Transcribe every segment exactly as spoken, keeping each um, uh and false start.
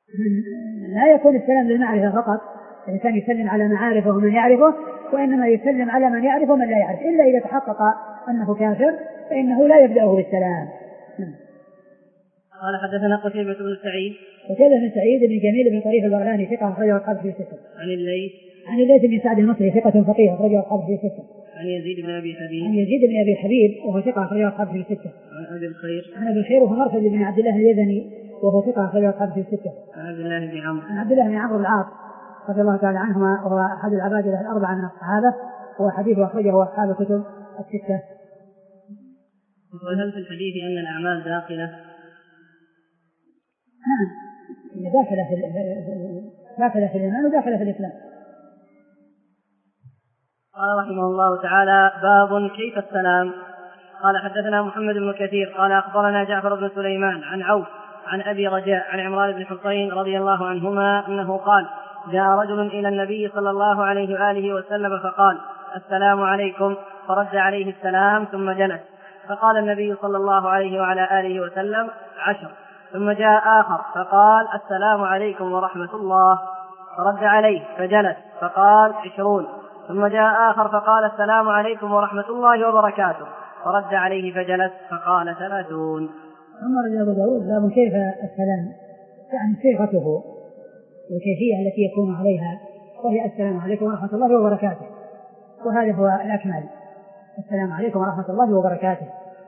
لا يكون السلام للمعرفة فقط، الإنسان يسلم على معارفه ومن يعرفه، وإنما يسلم على من يعرفه ومن لا يعرف، إلا إذا تحقق أنه كافر فإنه لا يبدأه بالسلام. قال حدثنا قتيبة بن سعيد قتيبة بن سعيد بن جميل بن طريف البغلاني ثقة أخرجه أصحابه في ستة. عن الليث عن الليث بن سعد المصري ثقة فقيه أخرجه أصحابه في ستة. عن يزيد بن أبي حبيب عن يزيد بن أبي حبيب وهو ثقة أخرجه أصحابه في ستة. عن أبي الخير عن أبي الخير وهو مرثد بن عبد الله اليزني وهو ثقة أخرجه أصحابه في ستة. عن عبد الله بن عمرو عن عبد الله بن عمرو بن العاص رضي الله تعالى عنهما وهو أحد العبادلة الأربعة من الصحابة، وحديثه أخرجه أصحاب الكتب الستة. وهل في الحديث أن الأعمال داخلة؟ نعم، داخلة في داخلة في الإيمان وداخلة في الإسلام. قال رحمه الله تعالى: باب كيف السلام. قال حدثنا محمد بن كثير قال أخبرنا جعفر بن سليمان عن عوف عن أبي رجاء عن عمران بن حصين رضي الله عنهما أنه قال: جاء رجل إلى النبي صلى الله عليه وآله وسلم فقال: السلام عليكم، فرد عليه السلام ثم جلس، فقال النبي صلى الله عليه وعلى آله وسلم: عشر. ثم جاء آخر فقال: السلام عليكم ورحمة الله، فرد عليه فجلس، فقال: عشرون. ثم جاء آخر فقال: السلام عليكم ورحمة الله وبركاته، فرد عليه فجلس، فقال: ثلاثون. ثم رجع أبو داود باب كيف السلام، يعني صيغته والكيفية التي يكون عليها، وهي السلام عليكم ورحمة الله وبركاته، وهذا هو الأكمل، السلام عليكم ورحمة الله وبركاته.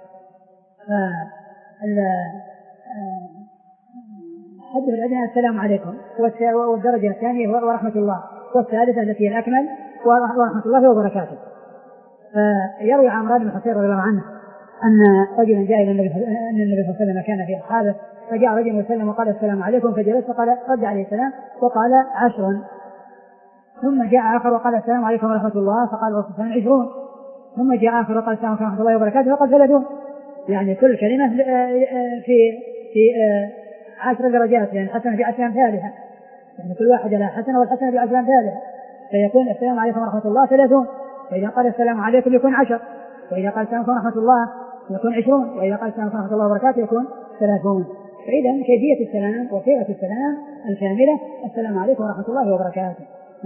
حد الأدنى السلام عليكم، والدرجة الثانية ورحمة الله، والثالثة التي هي الأكمل ورحمة الله وبركاته. فيروي عمران بن حصين رضي الله عنه أن رجلا جاء إلى النبي أن النبي صلى الله عليه وسلم كان في أصحابه، فجاء رجل وسلم وقال: السلام عليكم، فجلس فقال رد عليه السلام وقال: عشر. ثم جاء آخر وقال: السلام عليكم ورحمة الله، فقال الرسول صلى الله عليه وسلم: عشرون. ثم جاء آخر وقال: السلام عليكم ورحمة الله وبركاته، فقال: ثلاثون. يعني كل كلمة في في عشر درجات، يعني حسنة في عشر أمثالها، يعني كل واحد لها حسنة والحسنة بعشر أمثالها، فيكون السلام عليكم ورحمة الله ثلاثون، فإذا قال السلام عليكم يكون عشر، وإذا قال السلام عليكم ورحمة الله يكون عشرون، وإذا قال السلام عليكم ورحمة الله وبركاته يكون ثلاثون. فإذا كيفية السلام وصيغة السلام الكاملة: السلام عليكم ورحمة الله وبركاته.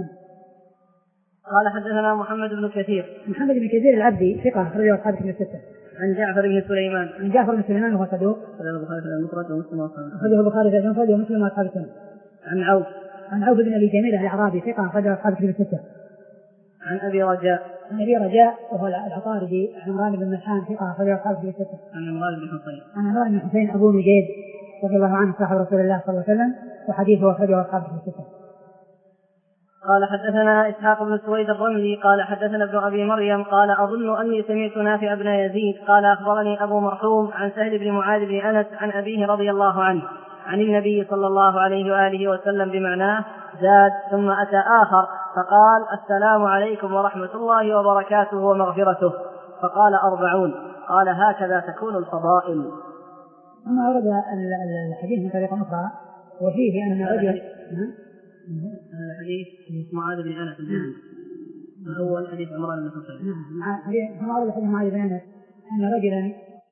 قال حدثنا محمد بن كثير محمد بن كثير العبدي ثقة أخرجه أصحاب الكتب الستة. عن جعفر بن سليمان عن جعفر بن سليمان وهو صدوق أخرجه البخاري في المفرد ومسلم وأصحاب أخرجه البخاري في المفرد ومسلم وأصحاب السنة. عن عوف عن عوف بن أبي جميل الأعرابي ثقة أخرجه أصحاب الكتب الستة. عن أبي رجاء عن أبي رجاء وهو العطاردي عمران بن ملحان ثقة أخرجه أصحاب الكتب الستة. عن عمران بن حصين عن عمران بن حصين أبو نجيد رضي الله عنه صاحب رسول الله صلى الله عليه وسلم، وحديثه أخرجه أصحاب الكتب الستة. قال حدثنا إسحاق بن سويد الرملي قال حدثنا ابن أبي مريم قال: أظن أني سمعت نافع بن يزيد قال: أخبرني أبو مرحوم عن سهل بن معاذ بن أنس عن أبيه رضي الله عنه عن النبي صلى الله عليه وآله وسلم بمعناه، زاد ثم أتى آخر فقال: السلام عليكم ورحمة الله وبركاته ومغفرته، فقال: أربعون. قال: هكذا تكون الفضائل. ثم أورد الحديث من طريقة أخرى وفيه أن رجل هذا حديث معاذ بن أنس الأول حديث عمران بن حصين. ثم أورد حديث معاذ بن أنس أن رجلا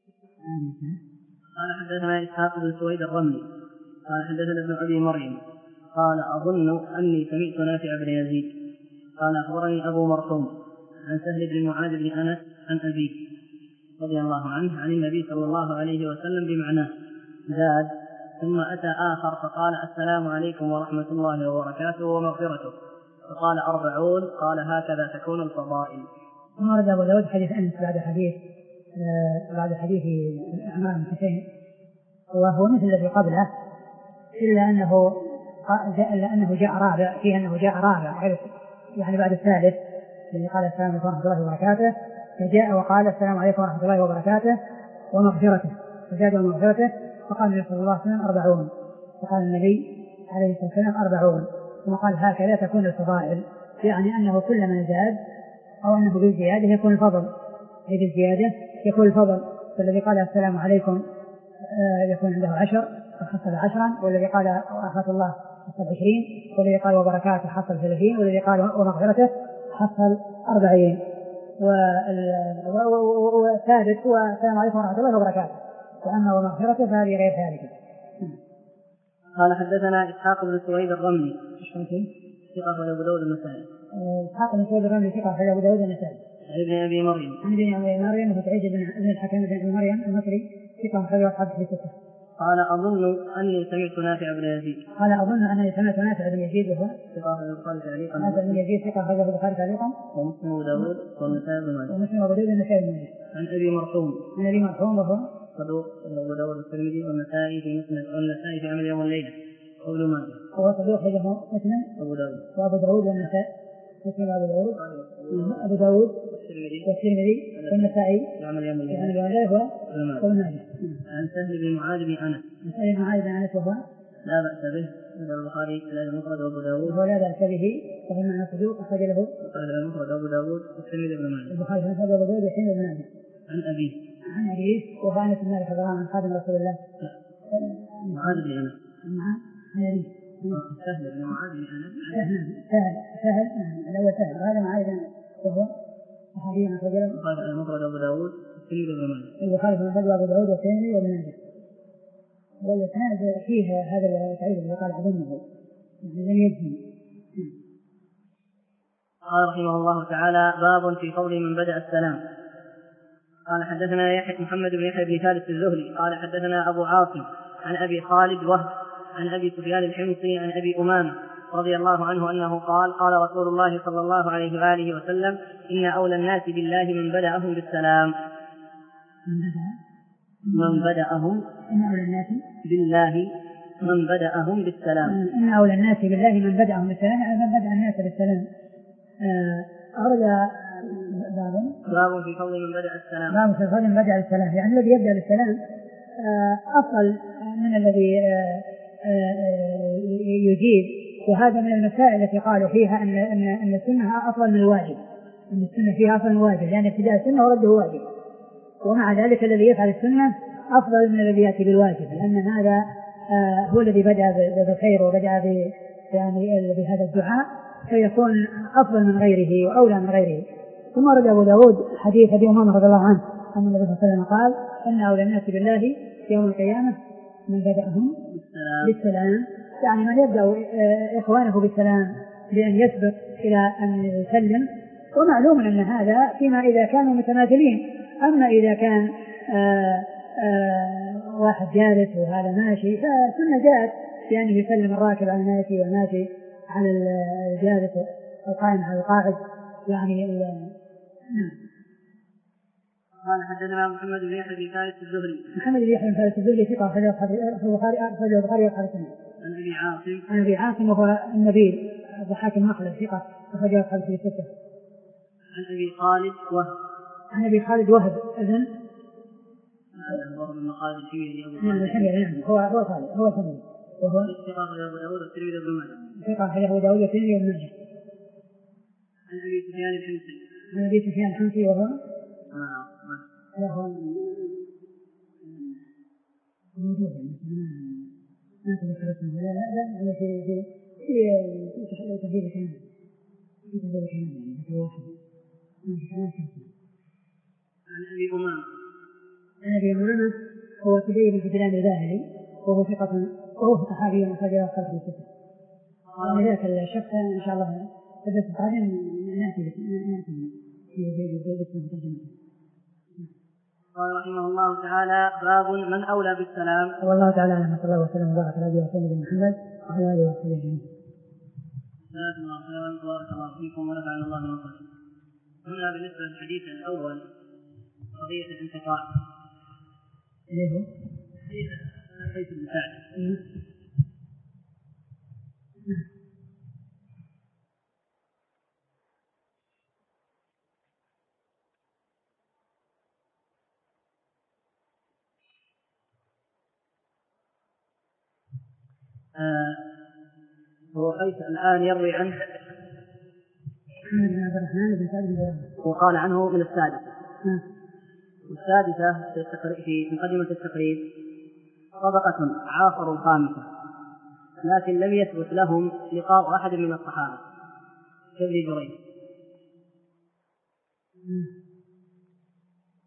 قال حدثنا إسحاق بن سويد الرملي قال حدثنا ابن أبي مريم قال: أظن أني سمعت نافع بن يزيد قال: أخبرني أبو مرحوم عن سهل بن معاذ بن أنس عن أبيه رضي الله عنه عن النبي صلى الله عليه وسلم بمعناه، زاد ثم أتى آخر فقال: السلام عليكم ورحمة الله وبركاته ومغفرته، فقال: أربعون. قال: هكذا تكون الفضائل. ثم ورد أبو داود حديث أنس بعد حديث آه بعد حديث عمران بن حصين، وهو مثل الذي قبله، إلا أنه إلا أنه جاء رابع، فيه أنه جاء رابع يعني بعد الثالث الذي قال: السلام عليكم ورحمة الله وبركاته، فجاء وقال: السلام عليكم ورحمة الله وبركاته ومغفرته، فزاد ومغفرته، فقال النبي صلى الله عليه وسلم: أربعون. فقال النبي عليه الصلاة والسلام: أربعون. ثم قال: هكذا تكون الفضائل، يعني أنه كل من زاد أو أنه بالزيادة يكون الفضل، أي بالزيادة يكون الفضل. فالذي قال: السلام عليكم يكون عنده عشر فحصل عشرا، والذي قال: ورحمة الله حصل عشرين، والذي قال: وبركاته حصل ثلاثين، والذي قال: ومغفرته حصل أربعين. والثالث هو: السلام عليكم ورحمة الله وبركاته، وأما ومغفرته فهذه غير ذلك. قال حدثنا إسحاق بن سويد الرملي ثقة أخرج أبو داود النسائي. إسحاق بن سويد الرملي ثقة أخرج أبو داود النسائي. ابن أبي مريم عن ابن أبي مريم وسعيد بن الحكم بن أبي مريم المصري ثقة أخرج أصحاب في ستة. قال أظن أني سمعت نافع بن يزيد. قال أظن أني سمعت نافع بن يزيد وهو ثقة أخرج البخاري تعليقا. نافع بن يزيد ثقة أخرج البخاري تعليقا. ومسلم وأبو داود والنسائي بن ماجه. ومسلم وأبو داود والنسائي بن ماجه. عن أبي مرحوم. عن أبي مرحوم وهو صدوق أبو داود والترمذي والنسائي في مسند والنسائي في عمل يوم والليلة. وابن ماجه. وهو صدوق حجه مسلم. أبو داود. وأبو داود والنسائي. مسلم وأبو داود. أبو داود. والترمذي والنسائي في عمل يوم الليلة. عن هو وابن ماجه. عن سهل بن معاذ بن أنس. عن سهل بن معاذ بن أنس وهو لا بأس به عند البخاري لا المفرد وأبو داود. وهو لا بأس به وهو معنى صدوق أخرج له. قال المفرد وأبو داود والترمذي بن ماجه. البخاري المفرد وأبو داود والترمذي بن ماجه. عن أبيه. عن أبيه وهو أنس بن مالك رضي الله عنه خادم رسول الله. معاذ بن أنس. نعم. عن أبيه. سهل بن معاذ بن أنس. سهل سهل سهل نعم الأول سهل وهذا معاذ بن أنس وهو صحابي أخرج له. قال المفرد أبو داود والترمذي بن ماجه. البخاري المفرد وأبو داود والترمذي وابن ماجه. والإسناد فيه هذا التعريف اللي قال أظنه يعني لم يجزم. قال رحمه الله تعالى باب في قول من بدأ السلام. قال حدثنا يحيى محمد بن يحيى بن ثالث الزهري قال حدثنا أبو عاصم عن أبي خالد وهب عن أبي سفيان الحمصي عن أبي أمامة رضي الله عنه أنه قال قال رسول الله صلى الله عليه وآله وسلم إن أولى الناس بالله من بدأهم بالسلام. من بدأهم إن أولى الناس بالله من بدأهم بالسلام. إن أولى الناس بالله من بدأهم بالسلام من بدأ الناس بالسلام. أورد باب باب في قول من بدأ السلام. باب في قول من بدأ السلام يعني الذي يبدأ بالسلام أفضل من الذي يجيب. وهذا من المسائل التي قالوا فيها أن أن أن السنة أفضل من الواجب. أن السنة فيها أفضل من الواجب لأن ابتداء السنة ورده واجب. ومع ذلك الذي يفعل السنة أفضل من الذي يأتي بالواجب لأن هذا هو الذي بدأ بالخير وبدأ يعني بهذا الدعاء فيكون أفضل من غيره وأولى من غيره. ثم ورد أبو داود حديث أبي أمامة رضي الله عنه أن النبي صلى الله عليه وسلم قال إن أولى الناس بالله يوم القيامة من بدأهم بالسلام يعني من يبدأ إخوانه بالسلام بأن يسبق إلى أن يسلم. ومعلوم أن هذا فيما إذا كانوا متماثلين. أما إذا كان آآ آآ واحد جالس وهذا ماشي فسنة جاءت بأنه يسلم الراكب على الماشي والماشي على الجالس القائم على القاعد يعني نعم. قال حدثنا محمد بن يحيى بن ثالث الزهري. محمد بن يحيى بن ثالث الزهري ثقة أخرجه البخاري أخرجه البخاري وأصحاب السنة. عن أبي عاصم. عن أبي عاصم وهو النبيل الضحاك المخلد ثقة أخرجه أصحاب الستة. عن أبي خالد وهب. عن أبي خالد وهب إذن. هذا من مقال الحميري. نعم الحميري نعم هو هو خالد هو الحميري. وهو ثقة أخرجه أبو داود والترمذي بن ماجه. ثقة أخرجه أبو داود والترمذي بن ماجه. عن أبي سفيان الحمصي. عن أبي سفيان الحمصي وهو آه وهو موجود يعني ما تذكر اسمه لا لا لا على في في في تحديد كمان في تحديد كمان يعني في واحد ما في كمان اسمه. عن أبي أمامة. عن أبي أمامة هو سدي بن سفيان الباهلي وهو ثقة وهو صحابي من خرج خلف الستة. ومن ذاك الشخص إن شاء الله بدأت القادم نأتي نأتي في باسم ترجمته. قال رحمه الله تعالى باب من أولى بالسلام. والله تعالى أعلم صلى الله وسلم وبارك على نبينا محمد وعلى آله وصحبه أجمعين. جزاكم الله خيرا وبارك الله فيكم ونفعنا الله بما قلتم. هنا بالنسبة للحديث الأول قضية الانتقاء. إليه هو؟ حديث حديث ابن سعد. آه هو قيس الآن يروي عنه محمد بن عبد الرحمن بن سعد بن زرارة وقال عنه من السادسة. والسادسة في مقدمة التقريب طبقة عاصروا الخامسة لكن لم يثبت لهم لقاء أحد من الصحابة كابن جريج.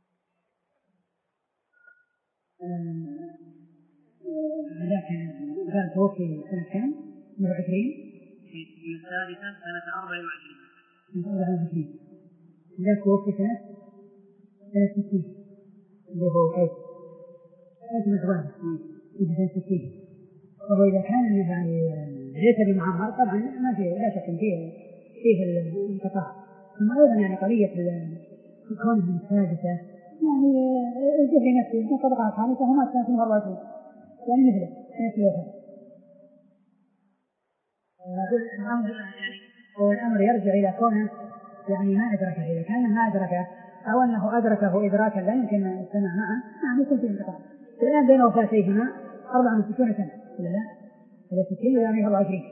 لكن الإنسان توفي سنة كام؟ من عشرين من الثالثة سنة أربع وعشرين من أربع وعشرين إذا توفي سنة سنة ستين اللي هو قيس قيس مصباح في سنة ستين. وهو إذا كان يعني ليس بمعمر طبعا ما في لا شك فيه فيه الانقطاع. ثم أيضا يعني قضية كونه من السادسة يعني الزهري نفسه من طبقة الخامسة هما سنة أربع وعشرين يعني مثله نفس الوفاة. والأمر يرجع إلى كونه يعني ما أدركه، إذا كان ما أدركه أو أنه أدركه إدراكا لا يمكن السماع معه نعم يكون في انقطاع. الآن بين وفاتيهما أربعة وستون سنة لا هذا ستين يعني أربعة وعشرين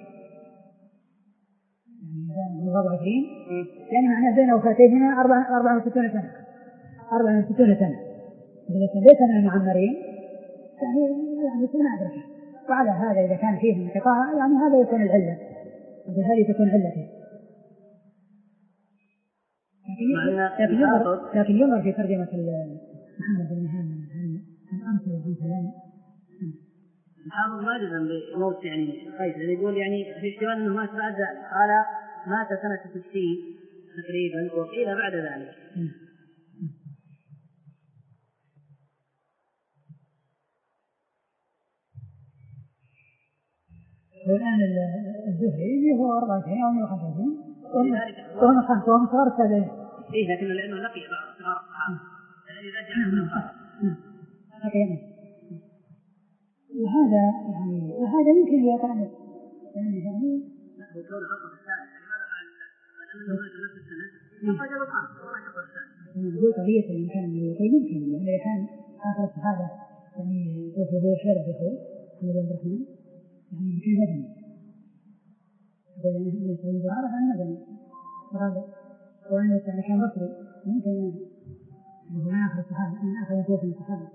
يعني أربعة وعشرين يعني معناه بين وفاتيهما أربعة أربعة وستون سنة أربعة وستون سنة إذا ليس من المعمرين يعني يعني ما أدركه. وعلى هذا إذا كان فيه انقطاع يعني هذا يكون العلة وبهذه تكون علته. لكن ينظر لكن ينظر في ترجمة محمد بن هاني الأمثل عن فلان الحافظ ما جزم بموت يعني قيس يعني يقول يعني في احتمال أنه مات بعد ذلك قال مات سنة ستين تقريبا وقيل بعد ذلك. والآن الزهري هو أربعة وعشرين أو مئة وخمسة وعشرين وهم خمسة وهم صغار التابعين. إيه لكن لأنه لقي بعض صغار الصحابة الذي ذا جاء من الخمسة. وهذا يعني وهذا يمكن يتعلم يعني يعني هو كون خطأ الثالث لماذا فعل الثالث؟ لأنه مات نفس السنة فقد جاب الخامس وما خطأ الثالث. هو قضية الإمكان يمكن يعني كان آخر الصحابة يعني توفي هو شارع بخور محمد بن الرحمن يعني يمكن مدني يقول يعني يقول عرف عن مدني وهذا وأنه يعني كان بصري يمكن يعني هو من آخر الصحابة من آخر توفي الصحابة.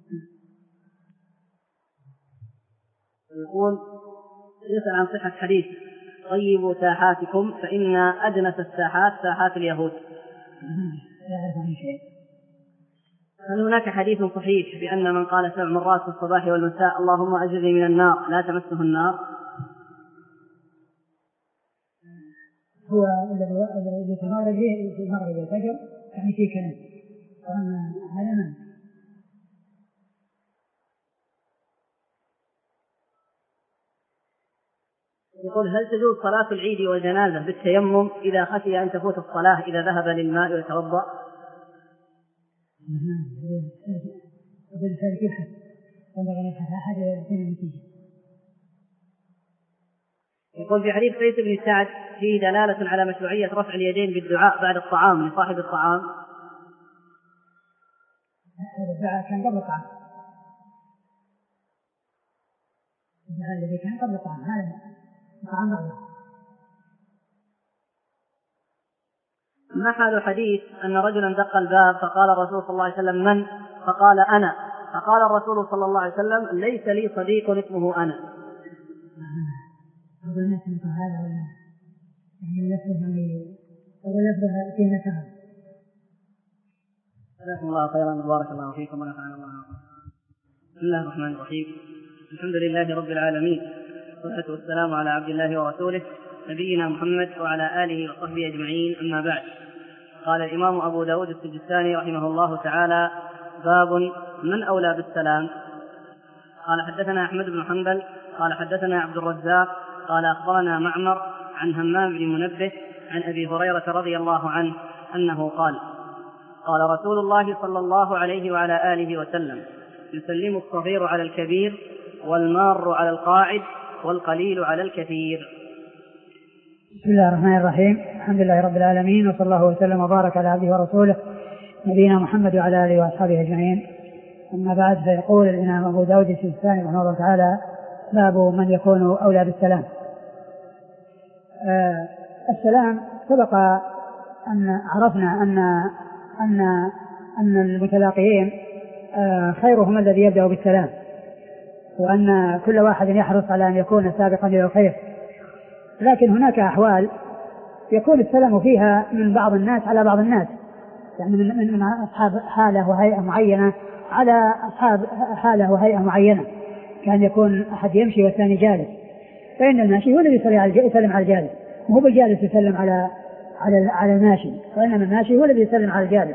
يقول يسأل عن صحة حديث طيبوا ساحاتكم فإن أدنس الساحات ساحات اليهود. لا أعرف عن شيء. هل هناك حديث صحيح بأن من قال سبع مرات في الصباح والمساء اللهم أجرني من النار لا تمسه النار؟ هو الذي تمارد به في المغرب والفجر يعني في كلام وأما هذا ما يقول هل تجوز صلاة العيد والجنازة بالتيمم إذا خشي أن تفوت الصلاة إذا ذهب للماء ويتوضأ؟ يقول في حديث قيس بن سعد فيه دلالة على مشروعية رفع اليدين بالدعاء بعد الطعام لصاحب الطعام. هذا الدعاء كان قبل الطعام. الدعاء الذي كان قبل الطعام هذا الطعام بعده. ما حال حديث أن رجلا دق الباب فقال الرسول صلى الله عليه وسلم من؟ فقال أنا. فقال الرسول صلى الله عليه وسلم ليس لي صديق اسمه أنا. أقول الناس مثل هذا ولا يعني نفسه أقول نفسه فيه نكهة. جزاكم الله خيرا وبارك الله فيكم ونفعنا الله. بسم الله الرحمن الرحيم. الحمد لله رب العالمين والصلاة والسلام على عبد الله ورسوله نبينا محمد وعلى آله وصحبه أجمعين. أما بعد، قال الإمام أبو داود السجستاني رحمه الله تعالى: باب من أولى بالسلام. قال حدثنا أحمد بن حنبل قال حدثنا عبد الرزاق قال أخبرنا معمر عن همام بن منبه عن أبي هريرة رضي الله عنه أنه قال: قال رسول الله صلى الله عليه وعلى آله وسلم: يسلم الصغير على الكبير والمار على القاعد والقليل على الكثير. بسم الله الرحمن الرحيم. الحمد لله رب العالمين، وصلى الله وسلم وبارك على عبده ورسوله نبينا محمد وعلى آله وأصحابه أجمعين. أما بعد، فيقول الإمام أبو داود السجستاني رحمه الله تعالى: باب من يكون أولى بالسلام. آه السلام سبق أن عرفنا أن أن أن المتلاقيين آه خيرهم الذي يبدأ بالسلام، وأن كل واحد يحرص على أن يكون سابقا إلى الخير. لكن هناك أحوال يكون السلام فيها من بعض الناس على بعض الناس، يعني من, من, من أصحاب حالة وهيئة معينة على أصحاب حالة وهيئة معينة. كان يكون أحد يمشي والثاني جالس، فإن الماشي هو الذي يسلم على الجالس، وهو بالجالس يسلم على على على الماشي، وإنما الماشي هو الذي يسلم على الجالس.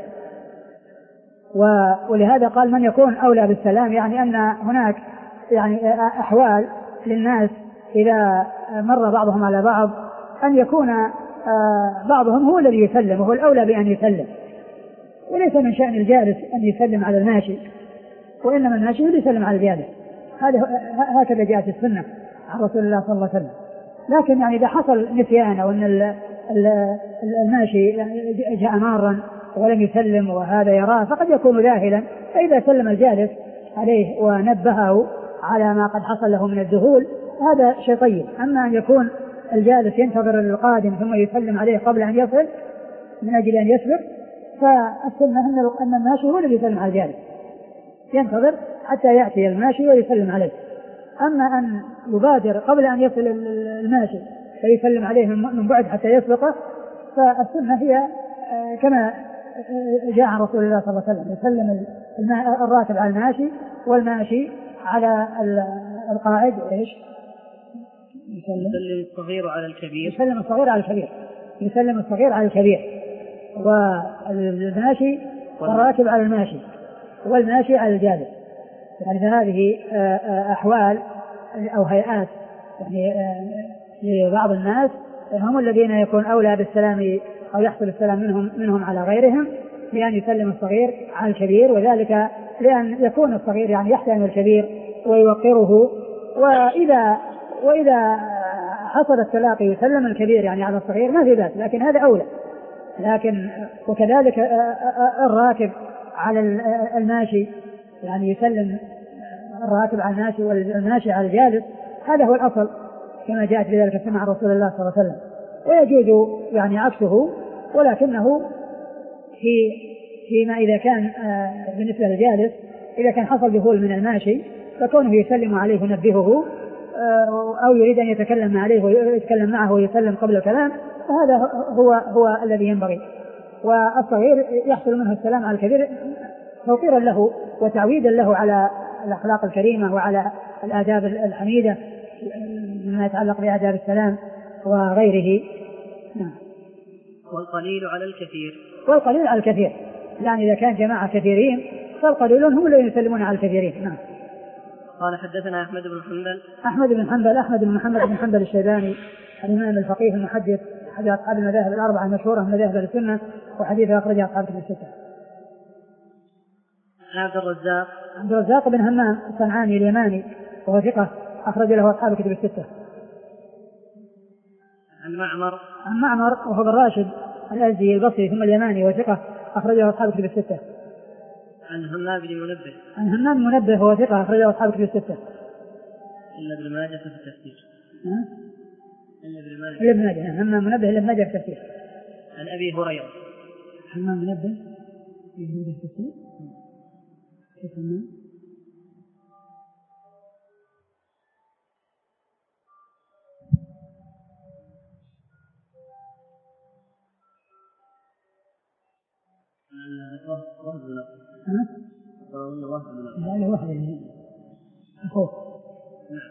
ولهذا قال من يكون أولى بالسلام، يعني أن هناك يعني أحوال للناس إذا مر بعضهم على بعض أن يكون بعضهم هو الذي يسلم وهو الأولى بأن يسلم، وليس من شأن الجالس أن يسلم على الماشي، وإنما الماشي هو اللي يسلم على الجالس. هذا هكذا جاءت السنة عن رسول الله صلى الله عليه وسلم. لكن يعني إذا حصل نسيان أو أن الماشي جاء مارا ولم يسلم وهذا يراه فقد يكون ذاهلا، فإذا سلم الجالس عليه ونبهه على ما قد حصل له من الذهول هذا شيء طيب. أما أن يكون الجالس ينتظر القادم ثم يسلم عليه قبل أن يصل من أجل أن يسبق، فالسنة أن الماشي هو الذي يسلم على الجالس، ينتظر حتى يأتي الماشي ويسلم عليه. أما أن يبادر قبل أن يصل الماشي فيسلم عليه من بعد حتى يسبقه، فالسنة هي كما جاء عن رسول الله صلى الله عليه وسلم، يسلم الراكب على الماشي والماشي على القاعد. إيش؟ يسلم الصغير على الكبير. يسلم الصغير على الكبير. يسلم الصغير على الكبير، والماشي والراكب على الماشي، والماشي على الجالس. يعني فهذه أحوال أو هيئات يعني لبعض الناس هم الذين يكون أولى بالسلام أو يحصل السلام منهم منهم على غيرهم، لأن يسلم الصغير على الكبير، وذلك لأن يكون الصغير يعني يحترم الكبير ويوقره، وإذا وإذا حصل التلاقي يسلم الكبير يعني على الصغير ما في بأس، لكن هذا أولى. لكن وكذلك الراكب على الماشي، يعني يسلم الراكب على الماشي والماشي على الجالس، هذا هو الأصل كما جاءت بذلك السنة عن رسول الله صلى الله عليه وسلم. ويجوز يعني عكسه، ولكنه في فيما إذا كان بالنسبة للجالس إذا كان حصل ذهول من الماشي فكونه يسلم عليه ونبهه أو يريد أن يتكلم عليه ويتكلم معه ويسلم قبل الكلام، فهذا هو هو الذي ينبغي. والصغير يحصل منه السلام على الكبير توقيرا له وتعويدا له على الأخلاق الكريمة وعلى الآداب الحميدة مما يتعلق بآداب السلام وغيره. نعم. والقليل على الكثير. والقليل على الكثير، يعني إذا كان جماعة كثيرين فالقليلون هم الذين يسلمون على الكثيرين. نعم. قال حدثنا أحمد بن حنبل. أحمد بن حنبل أحمد بن محمد بن حنبل الشيباني الإمام الفقيه المحدث أحد أصحاب المذاهب الأربعة المشهورة من مذاهب السنة، وحديثه أخرجه أصحاب الكتب الستة. عبد الرزاق. عبد الرزاق بن همام الصنعاني اليماني وهو ثقة أخرج له أصحاب الكتب الستة. عن معمر. عن معمر وهو بن راشد الأزدي البصري ثم اليماني وثقة أخرجه أصحاب الكتب الستة. عن همام بن منبه. عن همام منبه هو ثقة أخرجه أصحاب الكتب الستة. إلا ابن ماجه في التفسير. إلا ابن ماجه. إلا ابن ماجه. همام منبه إلا ابن ماجه في التفسير. عن أبي هريرة. همام منبه ابن ماجه في التفسير. كيف همام؟ لا لا واحد أخوه. نعم.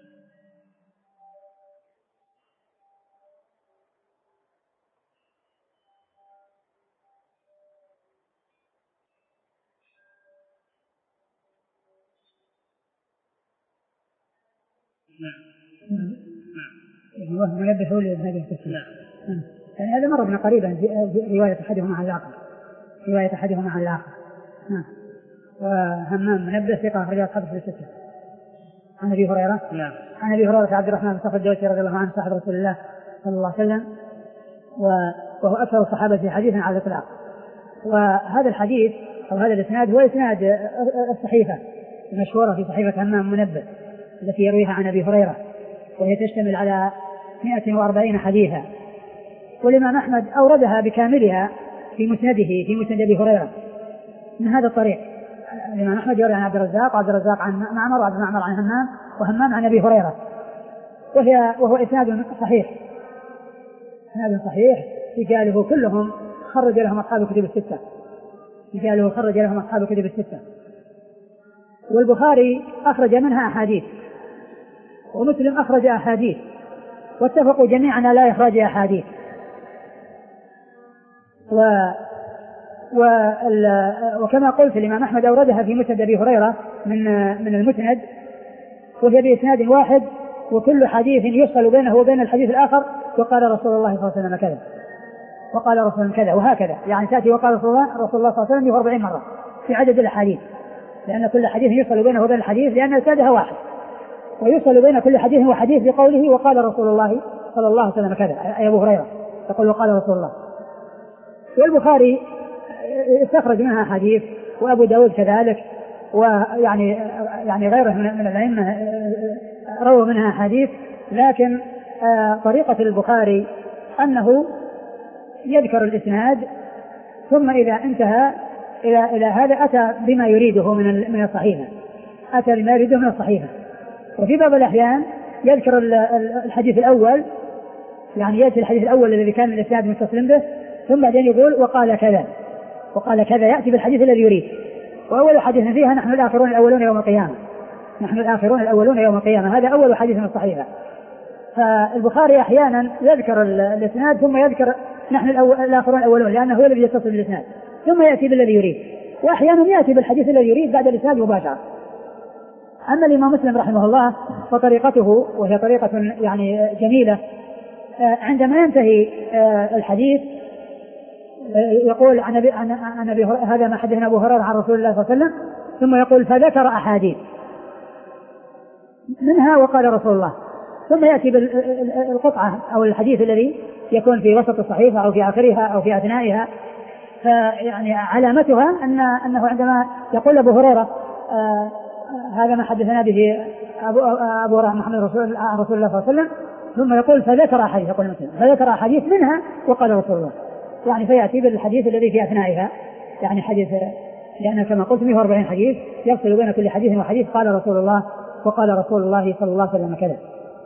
نعم. نعم. وهم ينبهوا لي بهذه التفسير. نعم. يعني هذا مر ابن قريبا رواية أحدهما عن الآخر. رواية أحدهما عن الآخر. نعم. وهمام منبه ثقة أخرج أصحاب الكتب الستة. عن أبي هريرة. نعم. عن أبي هريرة عبد الرحمن بن صخر الدوسي رضي الله عنه صاحب رسول الله صلى الله عليه وسلم، وهو أكثر الصحابة في حديثا على الإطلاق. وهذا الحديث أو هذا الإسناد هو إسناد الصحيفة المشهورة في صحيفة همام منبه التي يرويها عن أبي هريرة، وهي تشتمل على مئة وأربعين حديثا. والإمام أحمد أوردها بكاملها في مسنده في مسند أبي هريرة من هذا الطريق. الإمام أحمد يروي عن عبد الرزاق وعبد الرزاق عن معمر وعبد معمر عن همام وهمام عن أبي هريرة، وهي وهو إسناد صحيح إسناد صحيح رجاله كلهم خرج لهم أصحاب الكتب الستة رجاله خرج لهم أصحاب الكتب الستة. والبخاري أخرج منها أحاديث ومسلم أخرج أحاديث واتفقوا جميعا على إخراج أحاديث. و وكما قلت الإمام أحمد أوردها في مسند أبي هريرة من من المسند، وهي بإسناد واحد، وكل حديث يفصل بينه وبين الحديث الآخر وقال رسول الله صلى الله عليه وسلم كذا وقال رسول الله كذا وهكذا، يعني تأتي وقال رسول الله رسول الله صلى الله عليه وسلم أربعين مرة في عدد الأحاديث، لأن كل حديث يفصل بينه وبين الحديث لأن إسنادها واحد، ويفصل بين كل حديث وحديث بقوله وقال رسول الله صلى الله عليه وسلم كذا، أي أبو هريرة يقول وقال رسول الله. والبخاري استخرج منها حديث وأبو داود كذلك، ويعني يعني غيره من الأئمة رووا منها حديث، لكن طريقة البخاري أنه يذكر الإسناد ثم إذا انتهى إلى إلى هذا أتى بما يريده من من الصحيفة أتى بما يريده من الصحيفة. وفي بعض الأحيان يذكر الحديث الأول، يعني يأتي الحديث الأول الذي كان الإسناد متصل به ثم بعدين يقول وقال كذا وقال كذا، يأتي بالحديث الذي يريد. وأول حديث فيها نحن الآخرون الأولون يوم القيامة، نحن الآخرون الأولون يوم القيامة، هذا أول حديث من الصحيفة. فالبخاري أحيانا يذكر الإسناد ثم يذكر نحن الآخرون الأولون لأنه هو الذي يتصل بالإسناد، ثم يأتي بالذي يريد، وأحيانا يأتي بالحديث الذي يريد بعد الإسناد مباشرة. أما الإمام مسلم رحمه الله فطريقته وهي طريقة يعني جميلة، عندما ينتهي الحديث يقول عن أبي عن أبي هذا ما حدثنا أبو هريرة عن رسول الله صلى الله عليه وسلم، ثم يقول فذكر أحاديث منها وقال رسول الله، ثم يأتي بالقطعة أو الحديث الذي يكون في وسط الصحيفة أو في آخرها أو في أثنائها. فيعني علامتها أن أنه عندما يقول أبو هريرة آه هذا ما حدثنا به أبو أبو محمد رسول عن رسول الله صلى الله عليه وسلم، ثم يقول فذكر أحاديث، يقول مثلا فذكر أحاديث منها وقال رسول الله، يعني فيأتي بالحديث الذي في أثنائها، يعني حديث، لأن كما قلت مئة وأربعين حديث يفصل بين كل حديث وحديث قال رسول الله وقال رسول الله صلى الله عليه وسلم كذا.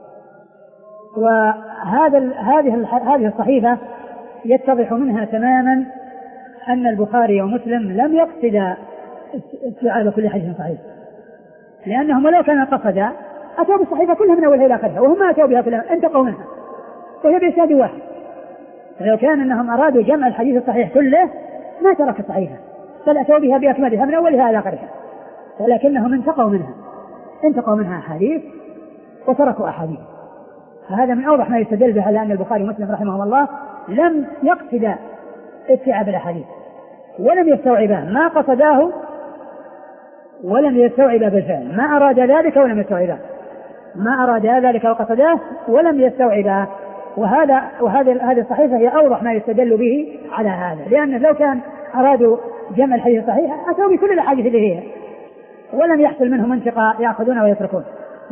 وهذا هذه هذه الصحيفة يتضح منها تماما أن البخاري ومسلم لم يقصد استيعاب كل حديث صحيح، لأنهم لو كان قصدا أتوا بالصحيفة كلها من أولها إلى آخرها، وهم ما أتوا بها كلها انتقوا منها وهي بإسناد واحد. فلو كان أنهم أرادوا جمع الحديث الصحيح كله ما ترك الصحيفة، بل أتوا بها بأكملها من أولها إلى آخرها، ولكنهم انتقوا منها انتقوا منها أحاديث وتركوا أحاديث. فهذا من أوضح ما يستدل به على أن البخاري ومسلم رحمه الله لم يقصد استيعاب الأحاديث ولم يستوعبه، ما قصداه ولم يستوعبه بالفعل، ما أراد ذلك ولم يستوعبه، ما أراد ذلك وقصداه ولم يستوعبه. وهذا وهذا هذه الصحيفة هي أوضح ما يستدل به على هذا، لأن لو كان أرادوا جمع الحديث الصحيح أتوا بكل الأحاديث اللي هي ولم يحصل منهم انتقاء يأخذون ويتركون.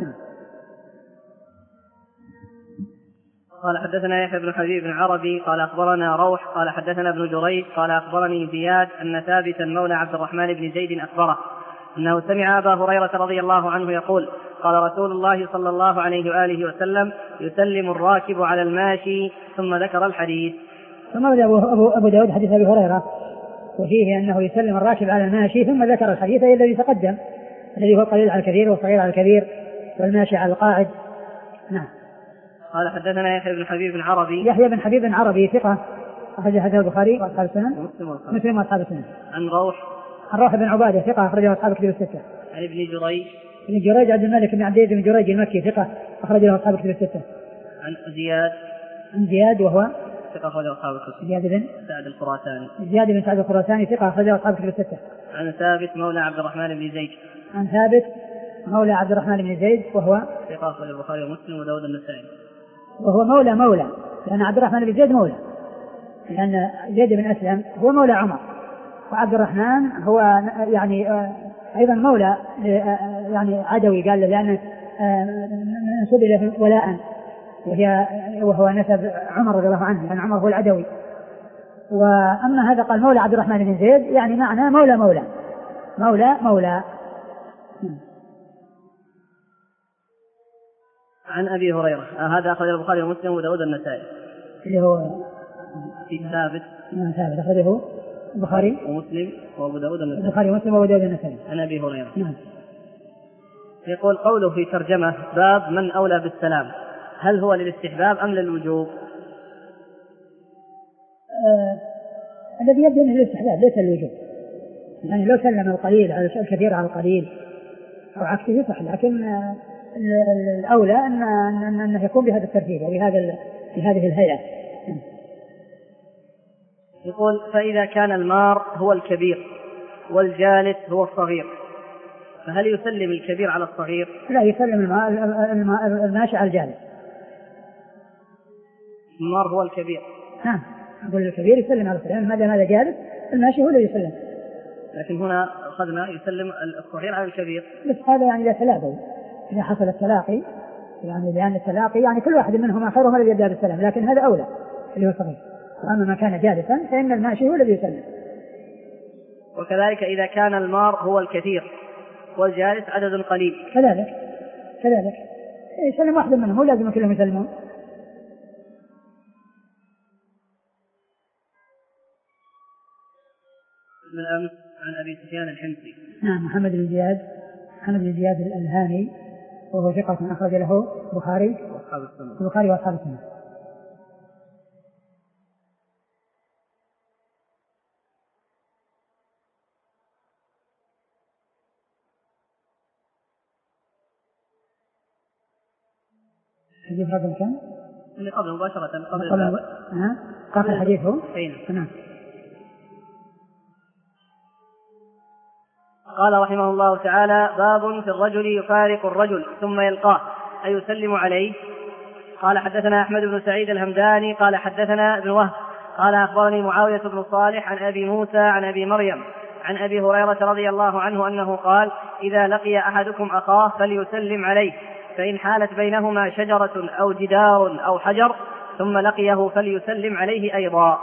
قال حدثنا يحيى بن حبيب بن عربي قال أخبرنا روح قال حدثنا ابن جريج قال أخبرني زياد أن ثابتا مولى عبد الرحمن بن زيد أخبره أنه سمع أبا هريرة رضي الله عنه يقول قال رسول الله صلى الله عليه وآله وسلم يسلم الراكب على الماشي، ثم ذكر الحديث. ثم ورد أبو, أبو داود حديث أبي هريرة وفيه أنه يسلم الراكب على الماشي، ثم ذكر الحديث الذي تقدم الذي هو القليل على الكثير والصغير على الكبير والماشي على القاعد. نعم. قال حدثنا يحيى بن حبيب بن عربي يحيى بن حبيب بن عربي ثقة أخرج حديث البخاري وأصحاب السنن مسلم وأصحاب السنن. عن روح عن روح بن عبادة ثقة أخرجه أصحاب الكتب الستة. عن ابن جريج ابن جريج عبد الملك بن عبد بن جريج المكي ثقة أخرجه أصحاب الكتب الستة. عن زياد عن زياد وهو ثقة أخرجه أصحاب الكتب. زياد بن سعد الخراساني زياد بن سعد الخراساني ثقة أخرجه أصحاب الكتب الستة. عن ثابت مولى عبد الرحمن بن زيد عن ثابت مولى عبد الرحمن بن زيد وهو ثقة أخرجه البخاري ومسلم وداود النسائي، وهو مولى مولى لأن عبد الرحمن بن زيد مولى، لأن زيد بن أسلم هو مولى عمر، وعبد الرحمن هو يعني أيضا مولى يعني عدوي، قال لأن نسب له ولاء وهي وهو نسب عمر رضي الله عنه، لأن عمر هو العدوي. وأما هذا قال مولى عبد الرحمن بن زيد يعني معناه مولى مولى مولى مولى. عن أبي هريرة آه هذا أخرج البخاري ومسلم وداود النسائي اللي هو في ثابت نعم ثابت أخرجه البخاري ومسلم وأبو داود النسائي. البخاري ومسلم وأبو داود النسائي. عن أبي هريرة نعم. يقول قوله في ترجمة باب من أولى بالسلام، هل هو للاستحباب أم للوجوب؟ آه الذي يبدو أنه للاستحباب ليس الوجوب، يعني لو سلم القليل على الكثير على القليل أو عكسه صح، لكن آه الأولى أن أنه يكون بهذا الترتيب وبهذا بهذه الهيئة. يقول فإذا كان المار هو الكبير والجالس هو الصغير فهل يسلم الكبير على الصغير؟ لا، يسلم الماشي على الجالس. المار هو الكبير. نعم، أقول الكبير يسلم على الصغير، ماذا ماذا جالس الماشي هو اللي يسلم. لكن هنا أخذنا يسلم الصغير على الكبير. بس هذا يعني إذا تلاقوا، إذا حصل التلاقي، يعني لأن التلاقي يعني كل واحد منهما خير الذي يبدأ بالسلام، لكن هذا أولى اللي هو الصغير. وأما ما كان جالسا فإن الماشي هو الذي يسلم. وكذلك إذا كان المار هو الكثير والجالس عدد قليل كذلك كذلك يسلم واحد منهم، مو لازم كلهم يسلمون. من الأمس عن أبي سفيان الحمصي. نعم، محمد بن زياد محمد بن زياد الهاني، وهو ثقة أخرج له البخاري وأصحاب السنة البخاري وأصحاب السنة. حديث رقم كم؟ اللي قبل مباشرة قبل قبل ها قبل حديثه. نعم. قال رحمه الله تعالى باب في الرجل يفارق الرجل ثم يلقاه أيسلم عليه. قال حدثنا أحمد بن سعيد الهمداني قال حدثنا ابن وهب قال أخبرني معاوية بن صالح عن أبي موسى عن أبي مريم عن أبي هريرة رضي الله عنه أنه قال إذا لقي أحدكم أخاه فليسلم عليه، فإن حالت بينهما شجرة أو جدار أو حجر ثم لقيه فليسلم عليه أيضا.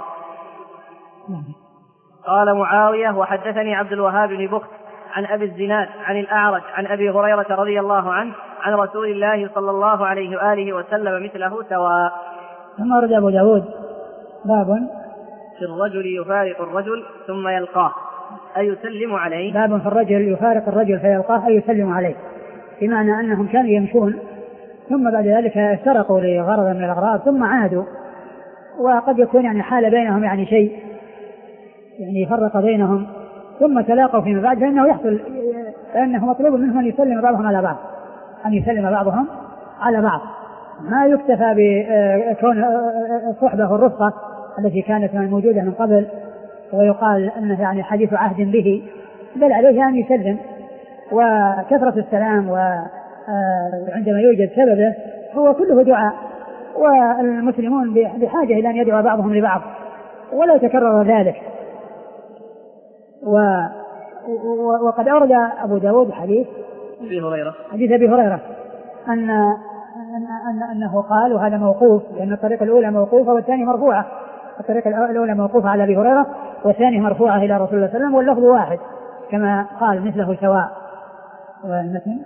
قال معاوية وحدثني عبد الوهاب بن بخت عن أبي الزناد عن الأعرج عن أبي هريرة رضي الله عنه عن رسول الله صلى الله عليه وآله وسلم مثله سواء. ثم ورد أبو داود باب في الرجل يفارق الرجل ثم يلقاه أيسلم عليه. باب في الرجل يفارق الرجل فيلقاه أيسلم عليه، بمعنى أنهم كانوا يمشون ثم بعد ذلك افترقوا لغرض من الأغراض ثم عادوا، وقد يكون يعني حال بينهم يعني شيء يعني يفرق بينهم ثم تلاقوا فيما بعد، فإنه يحصل فإنه مطلوب منهم أن يسلم بعضهم على بعض أن يسلم بعضهم على بعض، ما يكتفى بكون الصحبة والرفقة التي كانت موجودة من قبل ويقال أنه يعني حديث عهد به، بل عليه أن يسلم. وكثرة السلام وعندما يوجد سببه هو كله دعاء، والمسلمون بحاجة إلى أن يدعو بعضهم لبعض ولا يتكرر ذلك. و وقد أورد أبو داود حديث أبي هريرة حديث أبي هريرة أن أن أنه قال، وهذا موقوف لأن الطريقة الأولى موقوفة والثانية مرفوعة. الطريقة الأولى موقوفة على أبي هريرة والثانية مرفوعة إلى رسول الله صلى الله عليه وسلم، واللفظ واحد كما قال مثله سواء. والمتن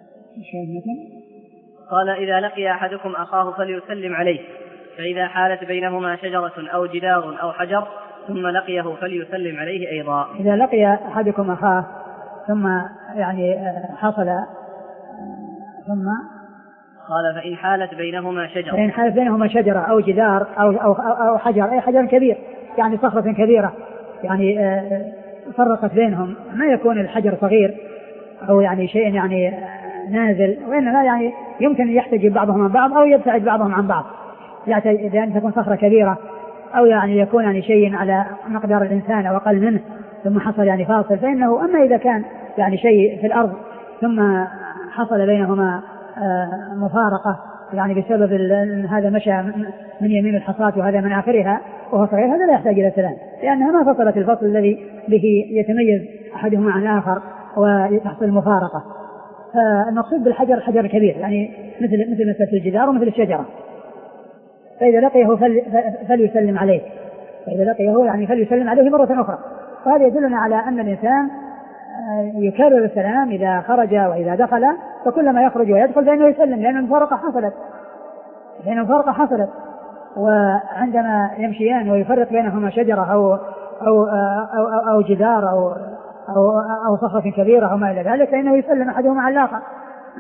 قال إذا لقي أحدكم أخاه فليسلم عليه، فإذا حالت بينهما شجرة أو جدار أو حجر ثم لقيه فليسلم عليه أيضا. إذا لقي أحدكم أخاه ثم يعني حصل ثم قال فإن حالت بينهما شجرة فإن حالت بينهما شجرة أو جدار أو, أو, أو حجر، أي حجر كبير يعني صخرة كبيرة يعني فرقت بينهم، ما يكون الحجر صغير أو يعني شيء يعني نازل، وإنما يعني يمكن يحتجب بعضهم عن بعض أو يبتعد بعضهم عن بعض، يعني إذا تكون صخرة كبيرة أو يعني يكون يعني شيء على مقدار الإنسان أو أقل منه ثم حصل يعني فاصل فإنه. أما إذا كان يعني شيء في الأرض ثم حصل بينهما مفارقة يعني بسبب هذا مشى من يمين الحصاة وهذا من آخرها وهو صغير، هذا لا يحتاج إلى سلام لأنها ما فصلت الفصل الذي به يتميز أحدهما عن الآخر وتحصل مفارقة. فالمقصود بالحجر حجر كبير يعني مثل مثل مثل الجدار ومثل الشجرة. فإذا لقيه فليسلم عليه، فإذا لقيه يعني فليسلم عليه مرة أخرى. وهذا يدلنا على أن الإنسان يكرر السلام إذا خرج وإذا دخل، فكلما يخرج ويدخل فإنه يسلم لأن المفارقة حصلت لأن المفارقة حصلت وعندما يمشيان ويفرق بينهما شجرة أو أو أو, أو, أو جدار أو أو, أو صخرة كبيرة أو ما إلى ذلك فإنه يسلم أحدهما على الآخر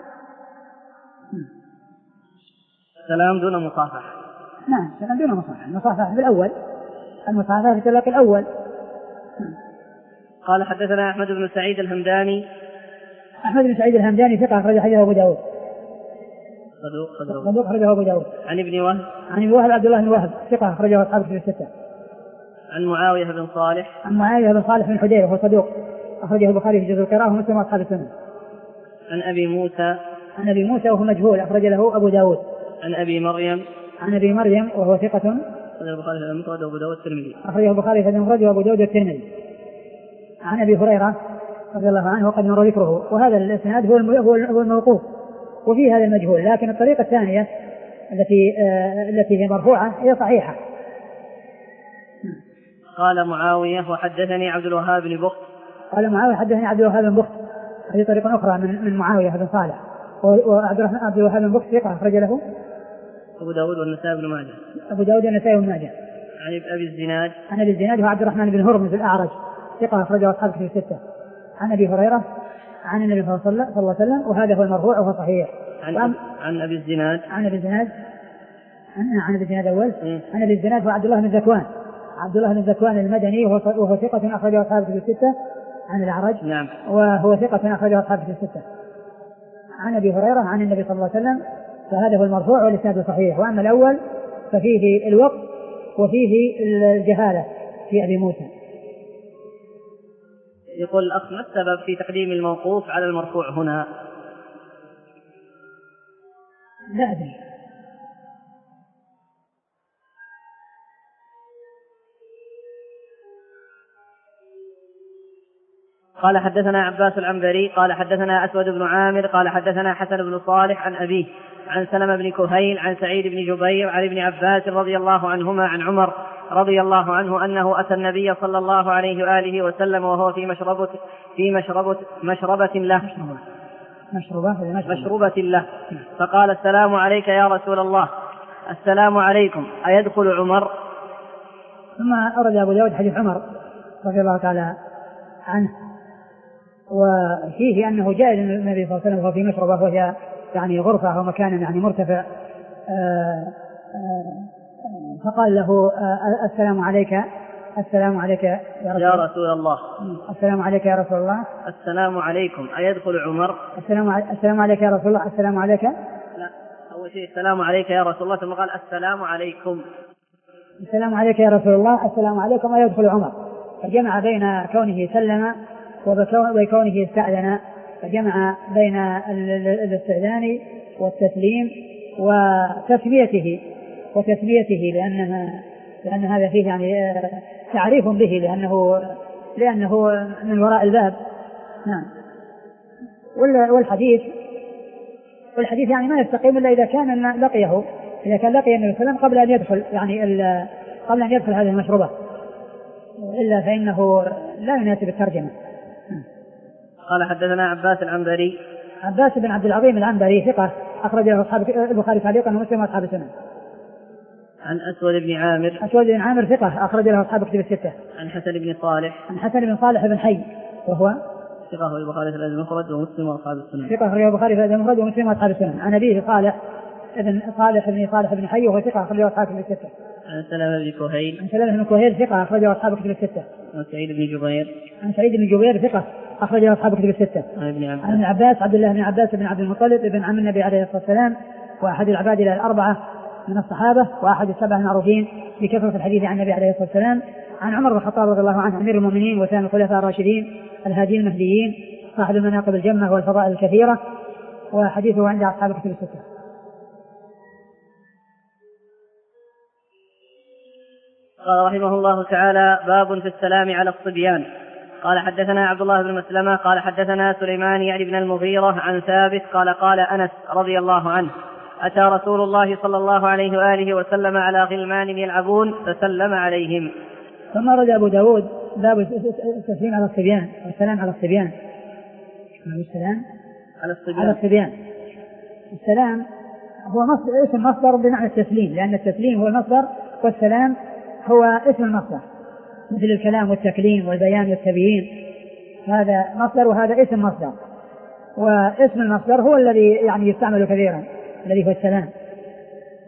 السلام دون مصافحة. نعم السلام دون مصافحة، المصافحة في الأول، المصافحة في التلاقي الأول. قال حدثنا أحمد بن سعيد الهمداني. أحمد بن سعيد الهمداني ثقة أخرج حديثه أبو داود. صدوق أخرجه أبو داود. عن ابن وهب. عن ابن وهب عبد الله بن وهب ثقة أخرجه أصحاب الكتب الستة. عن معاوية بن صالح. عن معاوية بن صالح بن حدير وهو صدوق أخرجه البخاري في جزء القراءة ومسلم وأصحاب السنة. عن أبي موسى. عن أبي موسى وهو مجهول أخرج له أبو داود. عن أبي مريم. عن أبي مريم وهو ثقة أخرجه البخاري في المفرد وأبو داود الترمذي. أخرجه البخاري في المفرد وأبو داود الترمذي. عن أبي هريرة رضي الله عنه وقد مر ذكره، وهذا الإسناد هو هو الموقوف وفي هذا المجهول، لكن الطريقة الثانية التي آه التي هي مرفوعة هي صحيحة. قال معاوية وحدثني عبد الوهاب بن بخت. قال معاوية حدثني عبد الوهاب بن بخت، هذه طريقة أخرى من من معاوية بن صالح، وعبد الوهاب بن بخت ثقة أخرج له أبو داود والنسائي بن ماجه. أبو داود والنسائي بن ماجه. عن أبي الزناد. عن أبي الزناد هو عبد الرحمن بن هرمز الأعرج ثقة أخرجه أصحاب الكتب الستة. عن أبي هريرة عن النبي صلى الله عليه وسلم، وهذا هو المرفوع وهو صحيح. عن, عن أبي الزناد. عن أبي الزناد عن, عن أبي الزناد أول. عن أبي الزناد هو عبد الله بن ذكوان عبد الله بن ذكوان المدني وهو ثقة أخرجه أصحاب الكتب الستة. عن الأعرج. نعم. وهو ثقة أخرجه أصحاب الكتب الستة. عن أبي هريرة عن النبي صلى الله عليه وسلم، فهذا هو المرفوع والإسناد صحيح. وأما الأول ففيه الوقت وفيه الجهالة في أبي موسى. يقول الأخ ما السبب في تقديم الموقوف على المرفوع هنا؟ لا أدري. قال حدثنا عباس العنبري قال حدثنا أسود بن عامر قال حدثنا حسن بن صالح عن أبيه عن سلمة بن كهيل عن سعيد بن جبير عن ابن عباس رضي الله عنهما عن عمر رضي الله عنه أنه أتى النبي صلى الله عليه وآله وسلم وهو في مشربة في مشربة مشربة له مشربة مشربة له فقال السلام عليك يا رسول الله. السلام عليكم أيدخل عمر؟ ثم أورد أبو داود حديث عمر رضي الله تعالى عنه، وفيه أنه جاء النبي صلى الله عليه وسلم وهو في مشربة وهي يعني غرفة أو مكان يعني مرتفع، آآ آآ فقال له السلام عليك السلام عليك يا رسول, يا رسول الله. السلام عليك يا رسول الله. السلام عليكم أيدخل عمر؟ السلام السلام عليك يا رسول الله. السلام عليك. لا أول شيء السلام عليك يا رسول الله ثم قال السلام عليكم. السلام عليك يا رسول الله. السلام عليكم أيدخل عمر، فجمع بين كونه سلم وكونه استأذن، فجمع بين الاستئذان والتسليم وتسميته وتسميته لأنها لأن هذا فيه يعني تعريف به لأنه لأنه من وراء الباب. نعم. والحديث والحديث يعني ما يستقيم إلا إذا كان لقيه إذا كان لقي النبي صلى الله عليه وسلم قبل أن يدخل يعني قبل أن يدخل هذه المشروبة، إلا فإنه لا يناسب الترجمة. قال حدثنا عباس العنبري. عباس بن عبد العظيم العنبري ثقة أخرج له أصحاب البخاري تعليقا ومسلم وأصحاب السنن. عن أسود بن عامر. أسود بن عامر ثقة أخرج له أصحاب الكتب الستة. عن حسن بن صالح. عن حسن بن صالح بن حي وهو ثقة في البخاري في المفرد ومسلم وأصحاب السنن. ثقة في البخاري في المفرد ومسلم وأصحاب السنن. عن أبيه صالح ابن صالح بن صالح بن حي وهو ثقة أخرج له أصحاب الكتب الستة. عن سلمة بن كهيل. عن سلمة بن كهيل ثقة أخرج له أصحاب الكتب الستة. عن سعيد بن جبير. عن سعيد بن جبير ثقة أخرج له أصحاب الكتب الستة. عن ابن عباس. عن ابن عباس عبد الله بن عباس بن عبد المطلب ابن عم النبي عليه الصلاة والسلام، وأحد العباد الأربعة من الصحابة وأحد السبع المعروفين بكثرة الحديث عن النبي عليه الصلاة والسلام. عن عمر بن الخطاب رضي الله عنه أمير المؤمنين وثاني الخلفاء الراشدين الهاديين المهديين صاحب المناقب الجمة والفضائل الكثيرة، وحديثه عند أصحاب الكتب الستة. قال رحمه الله تعالى: باب في السلام على الصبيان. قال حدثنا عبد الله بن مسلمة قال حدثنا سليمان يعني بن المغيرة عن ثابت قال قال أنس رضي الله عنه: أتى رسول الله صلى الله عليه وآله وسلم على غلمان يلعبون فسلم عليهم. ثم رد أبو داود باب التسليم على الصبيان والسلام على الصبيان. السلام على الصبيان. على الصبيان. السلام هو مصدر اسم مصدر بمعنى التسليم، لأن التسليم هو المصدر والسلام هو اسم المصدر، مثل الكلام والتكليم والبيان والتبيين، هذا مصدر وهذا اسم مصدر، واسم المصدر هو الذي يعني يستعمل كثيرا الذي هو السلام.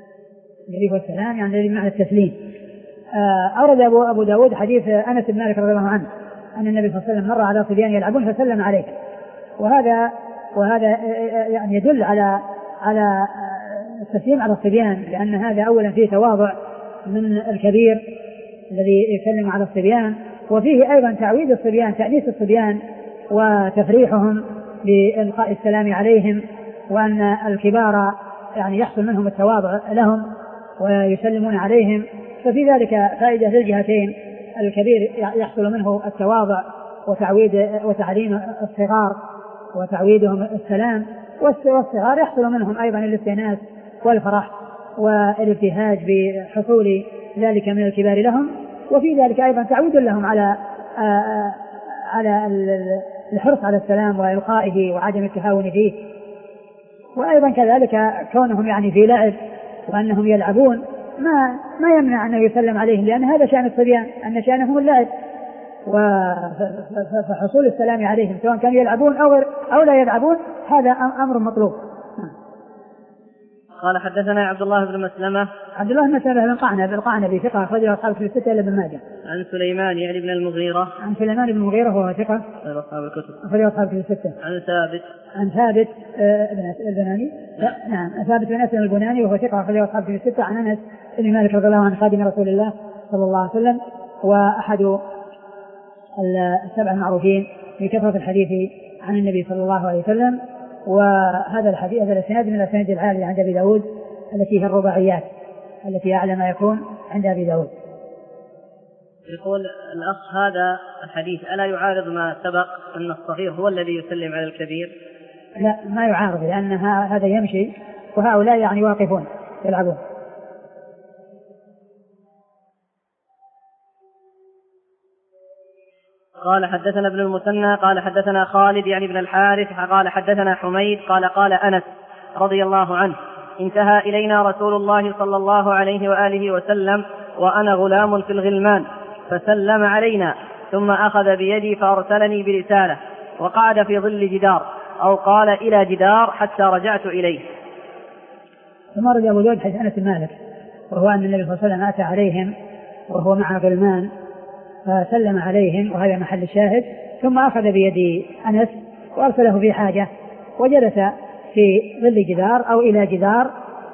الذي هو السلام يعني الذي بمعنى التسليم. أورد أبو, أبو داود حديث أنس بن مالك رضي الله عنه أن النبي صلى الله عليه وسلم مر على صبيان يلعبون فسلم عليه، وهذا وهذا يعني يدل على على التسليم على الصبيان، لأن هذا أولا فيه تواضع من الكبير الذي يسلم على الصبيان، وفيه أيضا تعويد الصبيان، تأنيس الصبيان وتفريحهم بإلقاء السلام عليهم، وأن الكبار يعني يحصل منهم التواضع لهم ويسلمون عليهم، ففي ذلك فائدة للجهتين، الكبير يحصل منه التواضع وتعويد وتعليم الصغار وتعويدهم السلام، والصغار يحصل منهم أيضا الاستئناس والفرح والابتهاج بحصول ذلك من الكبار لهم، وفي ذلك أيضا تعويد لهم على على الحرص على السلام وإلقائه وعدم التهاون فيه. وأيضا كذلك كونهم يعني في لعب وأنهم يلعبون ما ما يمنع أنه يسلم عليهم، لأن هذا شأن الصبيان، أن شأنهم اللعب، فحصول السلام عليهم سواء كانوا يلعبون أو أو لا يلعبون هذا أمر مطلوب. قال حدثنا عبد الله بن مسلمة عبد الله بن مسلمة بن قعنب القعنبي ثقة أخرجه أصحاب الكتب الستة إلا ابن ماجه. عن سليمان يعني بن المغيرة عن سليمان بن المغيرة وهو ثقة أصحاب الكتب أخرجه أصحاب الكتب الستة. عن ثابت عن ثابت بن البناني نعم ثابت بن أسلم البناني وهو ثقة أخرجه أصحاب الكتب الستة. عن أنس بن مالك رضي الله عنه خادم رسول الله صلى الله عليه وسلم، وأحد السبع المعروفين بكثرة الحديث عن النبي صلى الله عليه وسلم. وهذا الحديث هذا الاسناد من الاسانيد العالية عند أبي داود التي هي الرباعيات التي أعلى ما يكون عند أبي داود. يقول الأخ هذا الحديث ألا يعارض ما سبق أن الصغير هو الذي يسلم على الكبير؟ لا ما يعارض، لأن هذا يمشي وهؤلاء يعني واقفون يلعبون. قال حدثنا ابن المثنى قال حدثنا خالد يعني ابن الحارث قال حدثنا حميد قال قال أنس رضي الله عنه انتهى إلينا رسول الله صلى الله عليه وآله وسلم وأنا غلام في الغلمان فسلم علينا ثم أخذ بيدي فأرسلني برسالة وقعد في ظل جدار أو قال إلى جدار حتى رجعت إليه. ثم رد أبو داود حديث أنس بن مالك وهو أن النبي صلى الله عليه وسلم أتى عليهم وهو مع غلمان فسلم عليهم وهذا محل الشاهد، ثم أخذ بيد أنس وأرسله في حاجة وجلس في ظل جدار أو إلى جدار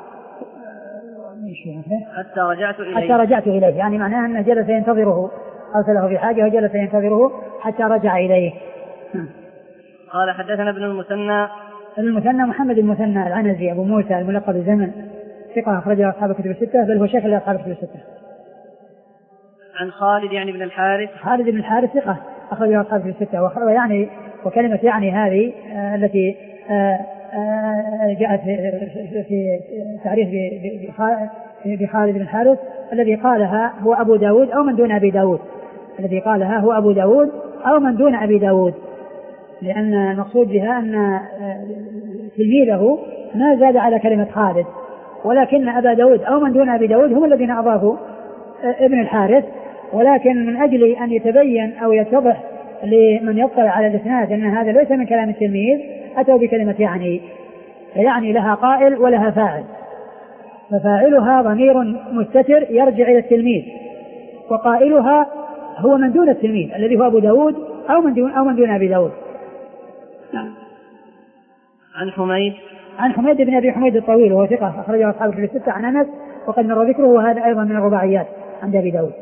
حتى رجعت إليه حتى رجعت إليه يعني معناه أنه جلس ينتظره، أرسله في حاجة وجلس ينتظره حتى رجع إليه. قال حدثنا ابن المثنى المثنى محمد المثنى العنزي أبو موسى الملقب بزمن ثقة أخرجه أصحاب الكتب الستة بل هو شيخ لأصحاب الكتب الستة. عن خالد يعني بن الحارث خالد بن الحارث ثقة أخرجه أصحاب الكتب الستة. ويعني وكلمة يعني هذه آه التي آه آه جاءت في, في تعريف بخالد بن الحارث الذي قالها هو أبو داود أو من دون أبي داود، الذي قالها هو أبو داود أو من دون أبي داود، لأن المقصود بها أن تلميذه ما زاد على كلمة خالد، ولكن أبا داود أو من دون أبي داود هم الذين أضافوا ابن الحارث، ولكن من أجل أن يتبين أو يتضح لمن يطلع على الإسناد أن هذا ليس من كلام التلميذ أتوا بكلمة يعني، يعني لها قائل ولها فاعل، ففاعلها ضمير مستتر يرجع إلى التلميذ، وقائلها هو من دون التلميذ الذي هو أبو داود أو من دون, أو من دون أبي داود. عن حميد عن حميد بن أبي حميد الطويل وهو ثقة أخرجه أصحاب الكتب الستة. عن أنس وقد مر ذكره وهذا أيضا من الرباعيات عند أبي داود.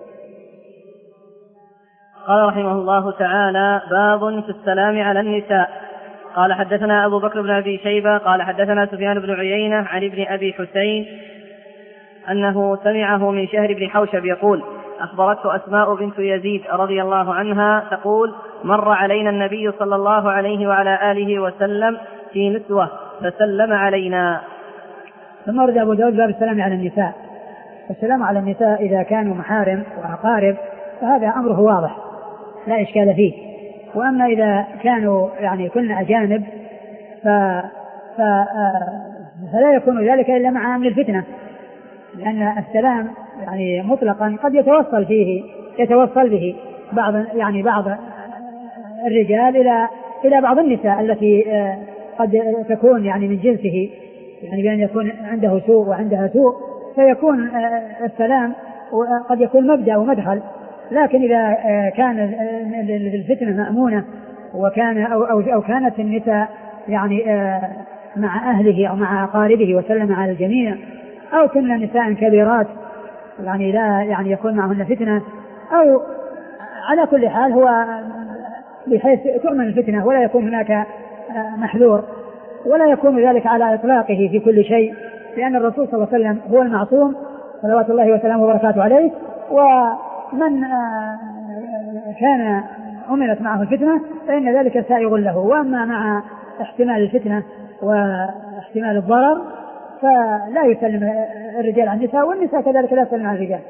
قال رحمه الله تعالى باب في السلام على النساء. قال حدثنا أبو بكر بن أبي شيبة قال حدثنا سفيان بن عيينة عن ابن أبي حسين أنه سمعه من شهر بن حوشب يقول أخبرته أسماء بنت يزيد رضي الله عنها تقول مر علينا النبي صلى الله عليه وعلى آله وسلم في نسوة فسلم علينا. ثم ورد أبو داود باب السلام على النساء. السلام على النساء إذا كانوا محارم وأقارب فهذا أمره واضح لا إشكال فيه، وأما إذا كانوا يعني كن أجانب ف... ف... فلا يكون ذلك إلا مع أمن الفتنة، لأن السلام يعني مطلقا قد يتوصل فيه يتوصل به بعض يعني بعض الرجال إلى إلى بعض النساء التي قد تكون يعني من جنسه، يعني بأن يكون عنده سوء وعندها سوء، فيكون السلام قد يكون مبدأ ومدخل، لكن إذا كان الفتنة مأمونة وكان أو, أو, أو كانت النساء يعني مع أهله أو مع أقاربه وسلم على الجميع، أو كنا نساء كبيرات يعني لا يعني يكون معهن فتنة، أو على كل حال هو بحيث تؤمن الفتنة ولا يكون هناك محذور، ولا يكون ذلك على إطلاقه في كل شيء، لأن الرسول صلى الله عليه وسلم هو المعصوم صلوات الله وسلامه وبركاته عليه، ومن كان أمنت معه الفتنة فإن ذلك سائغ له. وأما مع احتمال الفتنة واحتمال الضرر فلا يسلم الرجال عن النساء، والنساء كذلك لا يسلم عن الرجال.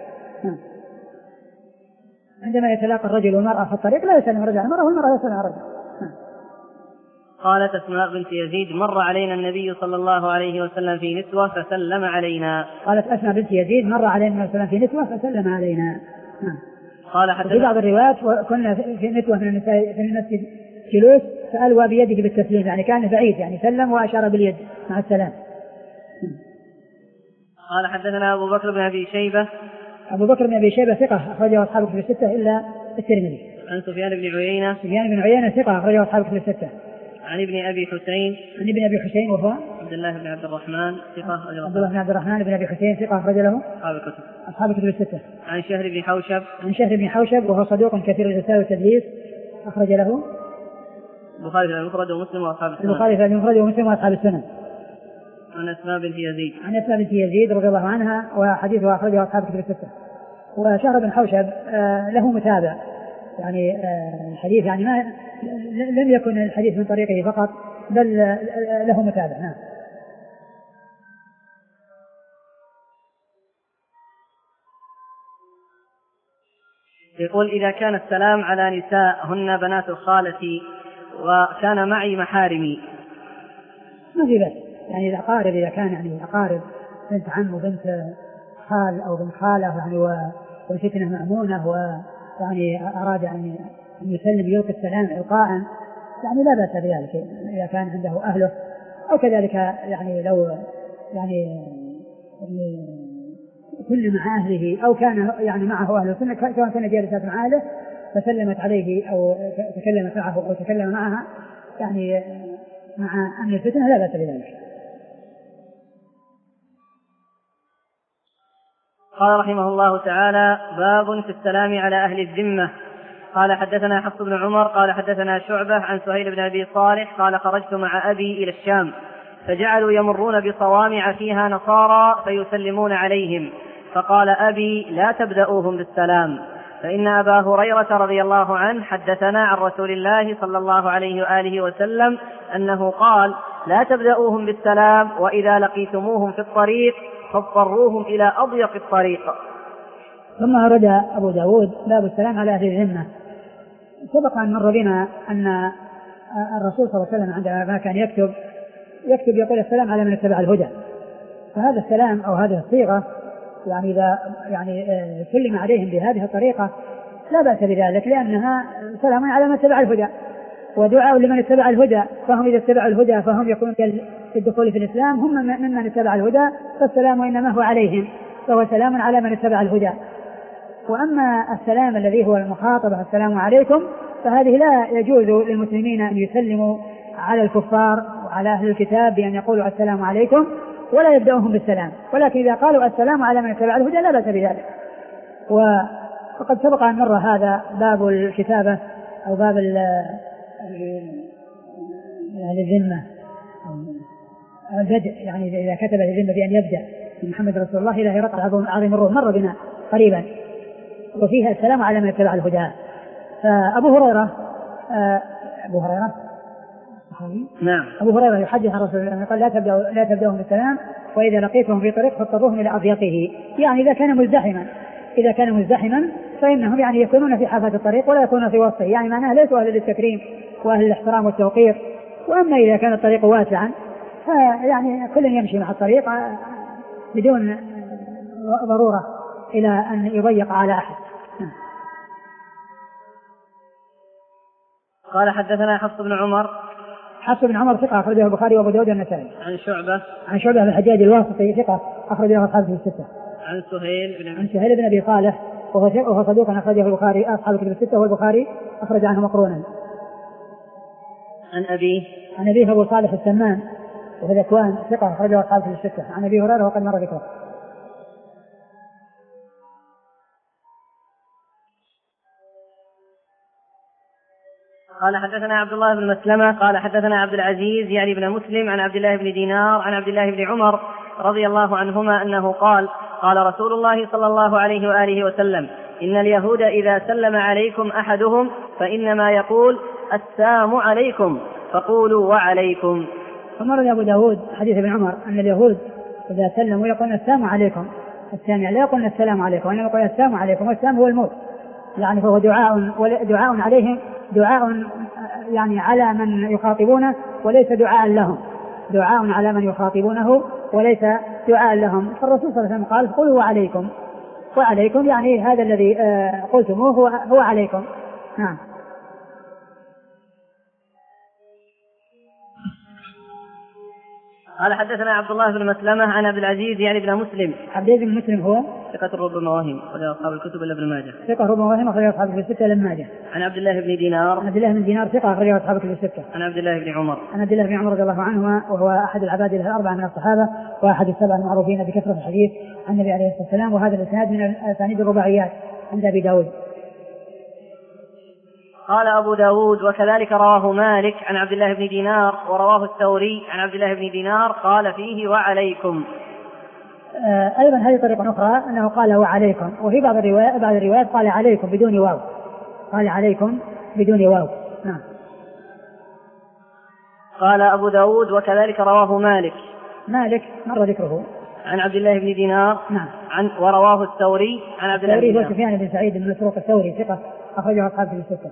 عندما يتلاقى الرجل والمرأة في الطريق لا يسلم الرجل عن المرأة والمرأة لا يسلم عن الرجل. قالت أسماء بنت يزيد: مر علينا النبي صلى الله عليه وسلم في نسوة فسلم علينا. قالت أسماء بنت يزيد: مر علينا النبي صلى الله عليه وسلم في نسوة فسلم علينا. قال حتى في بعض الروايات كنا في نسوة من النساء في المسجد جلوس فألوى بيده بالتسليم، يعني كان بعيد يعني سلم وأشار باليد مع السلام. قال حدثنا أبو بكر بن أبي شيبة. أبو بكر بن أبي شيبة ثقة أخرجه أصحاب الكتب الستة إلا الترمذي. عن سفيان بن عيينة. سفيان بن عيينة ثقة أخرجه أصحاب الكتب الستة. عن ابن أبي حسين. عن ابن أبي حسين وهو عبد الله بن عبد الرحمن ثقة. عبد الله بن عبد الرحمن بن أبي حسين ثقة أخرج له أصحاب الكتب. أصحاب الكتب الستة. عن شهر بن حوشب. عن شهر بن حوشب وهو صدوق كثير الرسالة والتدليس أخرج له البخاري في المفرد ومسلم وأصحاب السنن. البخاري في المفرد ومسلم وأصحاب السنن. عن أسماء بنت يزيد. عن أسماء بنت يزيد رضي الله عنها وحديثها أخرجه أصحاب الكتب الستة. وشهر بن حوشب آه له متابع، يعني آه الحديث يعني ما لم يكن الحديث من طريقه فقط بل آه له متابع. نعم. يقول: إذا كان السلام على نساء هن بنات خالتي وكان معي محارمي ما في بس، يعني الأقارب إذا كان يعني أقارب بنت عم وبنت خال أو بنت خالة يعني والفتنة مأمونة ويعني أراد أن يسلم يلقي السلام إلقاء يعني لا بأس بذلك إذا كان عنده أهله، أو كذلك يعني لو يعني كل مع أهله أو كان يعني معه أهله سواء كان جالسات مع أهله فسلمت عليه أو تكلمت معه أو تكلم معها يعني مع أمن الفتنة لا بأس بذلك. قال رحمه الله تعالى: باب في السلام على أهل الذمة. قال حدثنا حفص بن عمر قال حدثنا شعبة عن سهيل بن أبي صالح قال: خرجت مع أبي إلى الشام فجعلوا يمرون بصوامع فيها نصارى فيسلمون عليهم، فقال أبي: لا تبدأوهم بالسلام، فإن أبا هريرة رضي الله عنه حدثنا عن رسول الله صلى الله عليه وآله وسلم أنه قال: لا تبدأوهم بالسلام، وإذا لقيتموهم في الطريق فاضطروهم إلى أضيق الطريق. ثم أرد أبو داود باب السلام على أهل الذمة. سبق أن مر بنا أن الرسول صلى الله عليه وسلم عندما كان يكتب يكتب يقول: السلام على من اتبع الهدى. فهذا السلام أو هذه الصيغة يعني إذا يعني سلم عليهم بهذه الطريقة لا بأس بذلك، لأنها سلام على من اتبع الهدى ودعاء لمن اتبع الهدى، فهم إذا اتبعوا الهدى فهم يكونون في الدخول في الإسلام هم ممن اتبع الهدى، فالسلام إنما هو عليهم، فهو سلام على من اتبع الهدى. وأما السلام الذي هو المخاطبة السلام عليكم فهذه لا يجوز للمسلمين أن يسلموا على الكفار وعلى أهل الكتاب بأن يقولوا السلام عليكم ولا يبدأوهم بالسلام، ولكن إذا قالوا السلام على من اتبع الهدى لا بأس بذلك. وقد سبق أن مر هذا باب الكتابة أو باب الذمة البدء، يعني إذا كتب الذمة بأن يبدأ محمد رسول الله إلى هرقل عظيم الروم مر بنا قريبا، وفيها السلام على من اتبع الهدى. فأبو هريرة أبو هريرة نعم أبو هريرة يحدث عن رسول الله قال: لا تبدأوا لا تبدأوهم بالسلام، وإذا لقيتهم في طريق فاضطروهم إلى أضيقه، يعني إذا كان مزدحما إذا كان مزدحما فإنهم يعني يكونون في حافة الطريق ولا يكونون في وسطه، يعني معناه ليسوا أهل للتكريم وأهل الاحترام والتوقير. وأما إذا كان الطريق واسعا فيعني كل يمشي مع الطريق بدون ضرورة إلى أن يضيق على أحد. قال حدثنا حفص بن عمر حفص بن عمر ثقة أخرجه البخاري وأبو داود والنسائي. عن شعبة عن شعبة بن الحجاج الواسطي ثقة أخرجه أصحاب الكتب الستة. عن سهيل بن عن سهيل بن أبي صالح وهو صدوق أخرجه البخاري أصحاب الكتب الستة والبخاري أخرج عنه مقرونا. عن أبيه عن أبيه أبو صالح السمان وهو ذكوان ثقة أخرجه أصحاب الكتب الستة. عن أبي هريرة وقد مر ذكره. قال حدثنا عبد الله بن مسلمة قال حدثنا عبد العزيز يعني بن مسلم عن عبد الله بن دينار عن عبد الله بن عمر رضي الله عنهما أنه قال قال رسول الله صلى الله عليه وآله وسلم إن اليهود إذا سلم عليكم أحدهم فإنما يقول السلام عليكم فقولوا وعليكم. ثم روى أبو داود حديث ابن عمر أن اليهود إذا سلموا يقولون السلام عليكم. السامع لا يقولون السلام عليكم وإنما يقولون السلام عليكم والسلام هو الموت يعني فهو دعاء دعاء عليهم دعاء يعني على من يخاطبونه وليس دعاء لهم دعاء على من يخاطبونه وليس دعاء لهم. فالرسول صلى الله عليه وسلم قال قولوا وعليكم وعليكم يعني هذا الذي قلتموه هو, هو عليكم. نعم. قال حدثنا عبد الله بن مسلمة عن عبد العزيز يعني بن مسلم. عبد العزيز بن مسلم هو ثقة ربما وهم ولا أصحاب الكتب إلا ابن ماجه. ثقة ربما وهم أخرجه أصحاب الكتب الستة إلا ابن ماجه. عن عبد الله بن دينار. عن عبد الله بن دينار ثقة أخرجه أصحاب الكتب الستة. عن عبد الله بن عمر. عن عبد الله بن عمر رضي الله عنهما وهو أحد العباد الأربعة من الصحابة وأحد السبع المعروفين بكثرة الحديث عن النبي عليه الصلاة والسلام. وهذا الإسناد من الأسانيد الرباعيات عند أبي داود. قال أبو داود وكذلك رواه مالك عن عبد الله بن دينار ورواه الثوري عن عبد الله بن دينار قال فيه وعليكم. آه أيضا هذه طريقة أخرى أنه قال وعليكم وفي بعض الروايات بعض الروايات قال عليكم بدون واو قال عليكم بدون واو. نعم. قال أبو داود وكذلك رواه مالك مالك مر ذكره عن عبد الله بن دينار. نعم. عن ورواه الثوري عن عبد الله بن دينار. سفيان بن سعيد بن مسروق الثوري ثقة أخرجه أصحاب في الستة.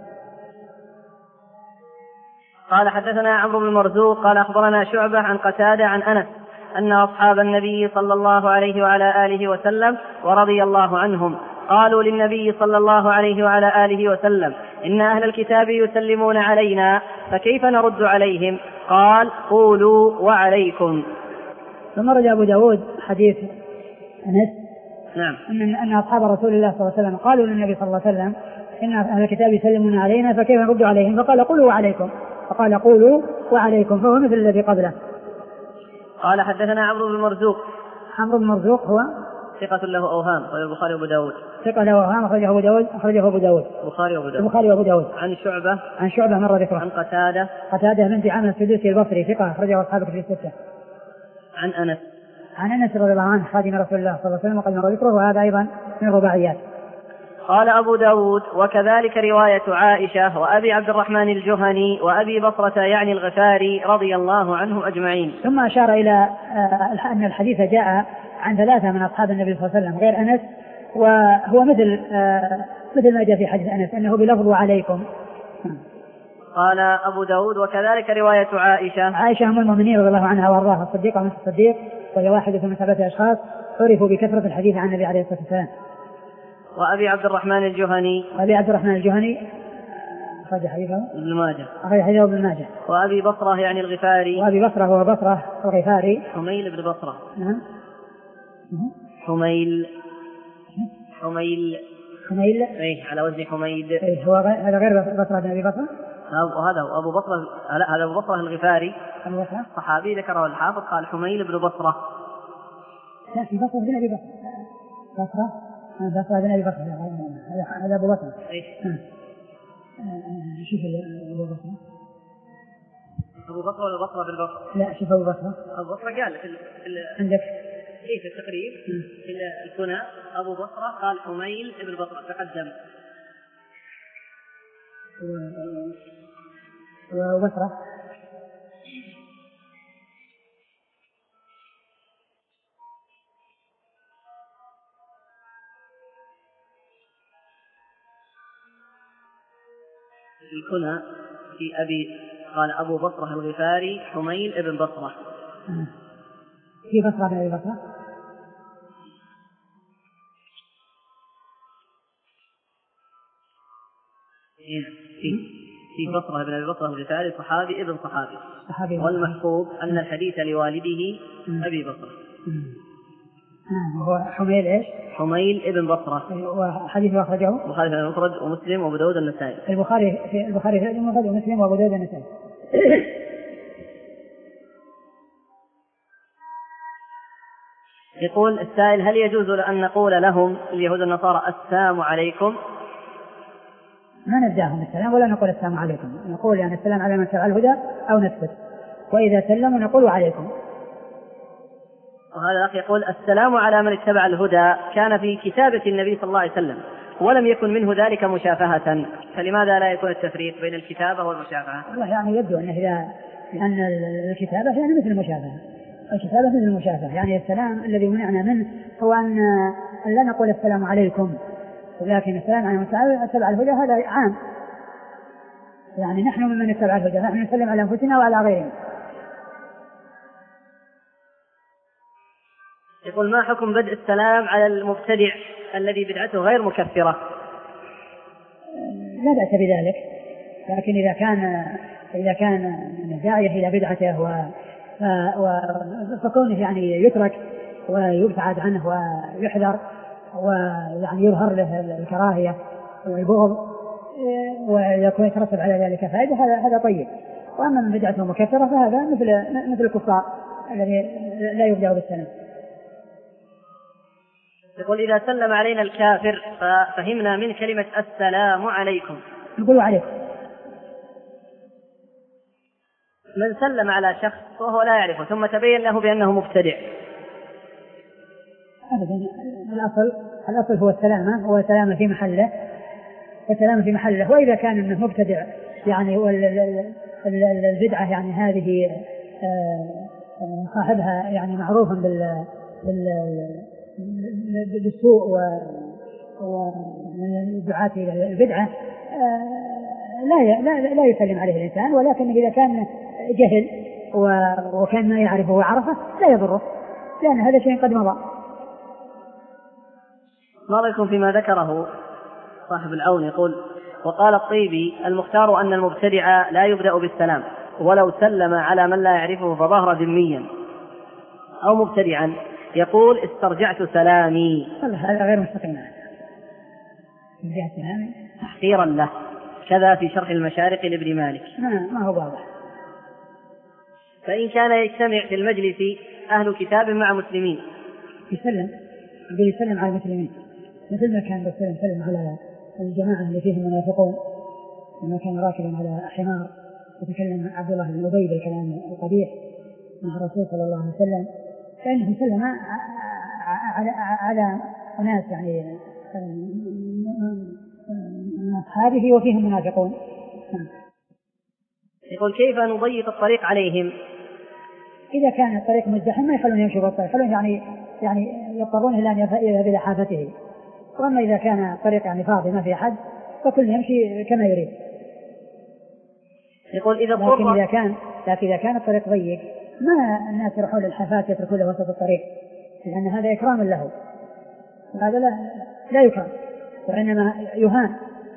قال حدثنا عمرو بن مرزوق قال أخبرنا شعبة عن قتادة عن أنس أن أصحاب النبي صلى الله عليه وعلى آله وسلم ورضي الله عنهم قالوا للنبي صلى الله عليه وعلى آله وسلم إن أهل الكتاب يسلمون علينا فكيف نرد عليهم؟ قال قولوا وعليكم. ثم رجع أبو داود حديث أنس. نعم. أن أن أصحاب رسول الله صلى الله عليه وسلم قالوا للنبي صلى الله عليه وسلم إن أهل الكتاب يسلمون علينا فكيف نرد عليهم؟ فقال قولوا وعليكم فقال قولوا وعليكم فهو مثل الذي قبله. قال حدثنا عمرو بن مرزوق. عمرو بن مرزوق هو ثقة له أوهام وهو البخاري وأبو داود. ثقة له أوهام أخرجه أبو داود أخرجه أبو داود. البخاري وأبو داود. البخاري وأبو داود. عن شعبة. عن شعبة مر ذكره. عن قتادة. قتادة بن دعامة السدوسي البصري ثقة أخرجه أصحاب الكتب الستة. عن أنس. عن أنس رضي الله عنه خادم رسول الله صلى الله عليه وسلم وقد مر ذكره وهذا أيضا من الرباعيات. قال أبو داود وكذلك رواية عائشة وأبي عبد الرحمن الجهني وأبي بصرة يعني الغفاري رضي الله عنهم أجمعين. ثم أشار إلى أن الحديث جاء عن ثلاثة من أصحاب النبي صلى الله عليه وسلم غير أنس وهو مثل مثل ما جاء في حديث أنس أنه بلفظ وعليكم. قال أبو داود وكذلك رواية عائشة. عائشة أم المؤمنين رضي الله عنها وأرضاها الصديقة وبنت الصديق وهي واحدة من سبعة أشخاص عرفوا بكثرة الحديث عن النبي عليه الصلاة والسلام. وأبي عبد الرحمن الجهني. وأبي عبد الرحمن الجهني أخرج حديثه ابن ماجه. أخرج حديثه ابن ماجه. وأبي بصرة يعني الغفاري. وأبي بصرة هو بصرة الغفاري. حميل بن بصرة. نعم. حميل. حميل. حميل. إيه على وزن حميد. إيه هو هذا غير بصرة بن أبي بصرة. وهذا أبو بصرة لا هذا أبو بصرة الغفاري. أبو بصرة. صحابي ذكره الحافظ قال حميل بن بصرة. لا في بصرة بن أبي بصرة. بصرة. بصرة بن أبي بصرة هذا أبو بصرة. إيه. شوف أبو بصرة. أبو بصرة ولا بصرة بالبصرة؟ لا شوف أبو بصرة. أبو بصرة قال في ال... عندك. إيه في التقريب في الكنى أبو بصرة قال حميل ابن بصرة تقدم. وبصرة. الكنى في أبي قال أبو بصرة الغفاري حميل ابن بصرة. في بصرة بن أبي بصرة. إيه في في بصرة بن أبي بصرة الغفاري صحابي ابن صحابي, صحابي والمحفوظ أن الحديث لوالده أبي بصرة. هو حميل إيش؟ حميل ابن بصرة, وحديث أخرجه البخاري في المفرد ومسلم وأبو داود النسائي. البخاري في البخاري في المفرد ومسلم وأبو داود النسائي. يقول السائل: هل يجوز أن نقول لهم اليهود النصارى السلام عليكم؟ ما نداهم السلام ولا نقول السلام عليكم, نقول يعني السلام على من اتبع الهدى أو نسكت, وإذا سلموا نقول عليكم. وهذا الأخ يقول: السلام على من اتبع الهدى كان في كتابة النبي صلى الله عليه وسلم ولم يكن منه ذلك مشافهة, فلماذا لا يكون التفريق بين الكتابة والمشافهة؟ والله يعني يبدو أنه إذا لأن الكتابة يعني مثل المشافهة, الكتابة مثل المشافهة, يعني السلام الذي منعنا منه هو أن لا نقول السلام عليكم, لكن السلام على من اتبع الهدى هذا عام, يعني نحن ممن اتبع الهدى, نحن نسلم على أنفسنا وعلى غيرنا. يقول: ما حكم بدء السلام على المبتدع الذي بدعته غير مكفرة؟ لا بأس بذلك, لكن إذا كان إذا كان داعية إلى بدعته و فكونه يعني يترك ويبتعد عنه ويحذر ويعني يظهر له الكراهية والبغض ويكون يترتب على ذلك فائدة, هذا هذا طيب. وأما من بدعته مكفرة فهذا مثل مثل الكفار الذي لا يبدأ بالسلام. يقول: إذا سلم علينا الكافر ففهمنا من كلمة السلام عليكم نقول عليكم. من سلم على شخص وهو لا يعرفه ثم تبين له بأنه مبتدع؟ أبدا, الأصل الأصل هو السلامة, هو السلامة في محله, السلامة في محله. وإذا كان انه مبتدع يعني البدعة يعني هذه صاحبها يعني معروفا بال بالسوء ومن الدعاة إلى البدعة, لا لا لا يسلم عليه الإنسان, ولكن إذا كان جهل وكان ما يعرفه وعرفه لا يضره, لأن هذا شيء قد مضى. ما رأيكم فيما ذكره صاحب العون؟ يقول: وقال الطيبي: المختار أن المبتدع لا يبدأ بالسلام, ولو سلم على من لا يعرفه فظهر ذميا أو مبتدعا يقول: استرجعت سلامي. هذا غير مستقيم, استرجعت سلامي تحقيرا له, كذا في شرح المشارق لابن مالك. ما, ما هو واضح. فإن كان يجتمع في المجلس أهل كتاب مع مسلمين يسلم, يقول يسلم على المسلمين, مثل ما كان رسول سلم على الجماعة اللي فيهم منافقون لما كان راكبا على حمار يتكلم عبد الله بن أبي بالكلام القبيح مع الرسول صلى الله عليه وسلم, فإنه سلم على على ناس يعني من أصحابه وفيهم منافقون. يقول: كيف نضيق الطريق عليهم؟ إذا كان الطريق مزدحم ما يخلون يمشوا بالطريق, يخلون يعني يعني يضطرون إلى أن يذهب إلى حافته, وأما إذا كان الطريق يعني فاضي ما في أحد فكل يمشي كما يريد. يقول: إذا لكن إذا كان لكن إذا كان الطريق ضيق ما الناس يروحون للحافات يتركون له وسط الطريق, لأن هذا إكرام له, هذا لا لا يكرم وإنما يهان.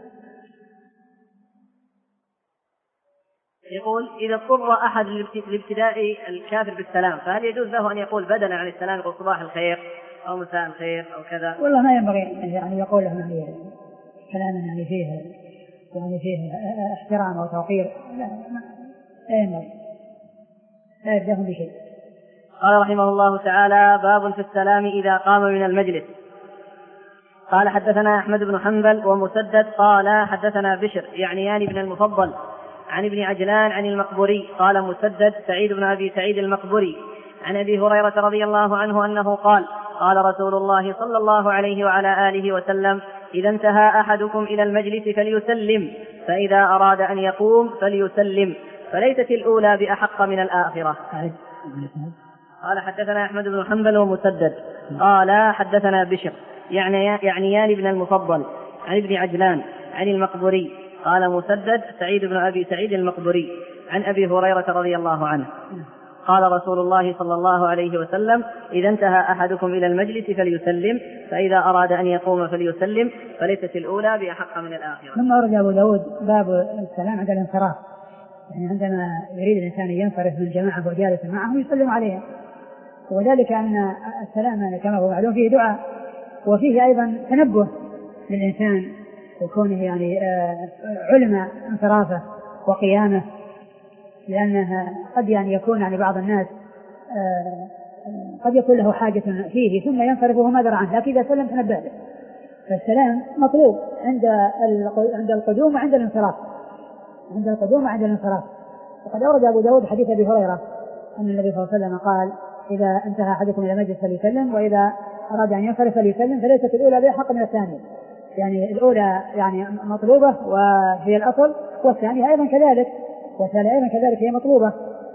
يقول: إذا اضطر أحد لابتداء الكافر بالسلام فهل يجوز له أن يقول بدلا عن السلام يقول صباح الخير أو مساء الخير أو كذا؟ والله ما ينبغي يعني يقول له كلام يعني فيه يعني فيه احترام أو توقير, لا لا ينبغي, لا يبدأهم بشيء. قال رحمه الله تعالى: باب في السلام إذا قام من المجلس. قال: حدثنا أحمد بن حنبل ومسدد قال حدثنا بشر يعنيان بن المفضل عن ابن عجلان عن المقبري قال مسدد: سعيد بن أبي سعيد المقبري عن أبي هريرة رضي الله عنه أنه قال: قال رسول الله صلى الله عليه وعلى آله وسلم: إذا انتهى أحدكم إلى المجلس فليسلم, فإذا أراد أن يقوم فليسلم, فليست الأولى بأحق من الآخرة. قال: حدثنا أحمد بن حنبل ومسدد قال حدثنا بشر يعنيان بن المفضل عن ابن عجلان عن المقبري قال مسدد: سعيد بن أبي سعيد المقبري عن أبي هريرة رضي الله عنه قال رسول الله صلى الله عليه وسلم: إذا انتهى أحدكم إلى المجلس فليسلم، فإذا أراد أن يقوم فليسلم، فليست الأولى بأحق من الآخرة. ثم ورد أبو داود باب السلام عند الانصراف، يعني عندما يريد الإنسان ينصرف من جماعة وجالس معهم يسلم عليهم، وذلك أن السلام كما هو معلوم فيه دعاء، وفيه أيضا تنبه للإنسان وكونه يعني علم انصرافه وقيامه، لأنها قد يعني يكون يعني بعض الناس قد يكون له حاجة فيه ثم ينصرف وهو ما درى عنه، لكن إذا سلم تنبه له. فالسلام مطلوب عند عند القدوم وعند الانصراف، عند القدوم وعند الانصراف. وقد أورد أبو داود حديث أبي هريرة أن النبي صلى الله عليه وسلم قال: إذا انتهى أحدكم إلى مجلس فليسلم، وإذا أراد أن ينصرف فليسلم، فليست الأولى بأحق من الثانية. يعني الأولى يعني مطلوبة وهي الأصل، والثانية أيضا كذلك، والثانية أيضا كذلك هي مطلوبة.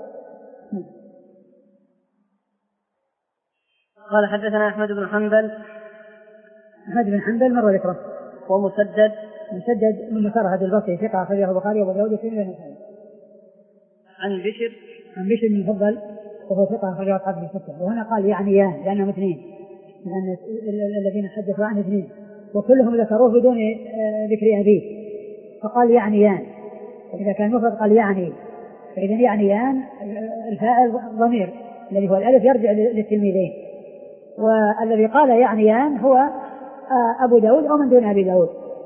قال حدثنا أحمد بن حنبل. أحمد بن حنبل مر ذكره. ومسدد مسدد من مسرهد البصري ثقة أخرجه البخاري وأبو داود والترمذي والنسائي. عن بشر عن بشر بن المفضل وهو ثقة أخرجه أصحاب الستة. وهنا قال يعنيان لأنهم اثنين، لأن الذين حدثوا عن اثنين وكلهم ذكروه بدون ذكر أبيه، فقال يعنيان. وإذا كان مفرد قال يعني، فإذا يعنيان الفاعل ضمير الذي هو الألف يرجع للتلميذين، والذي قال يعنيان هو أبو داود أو من دون أبي داود.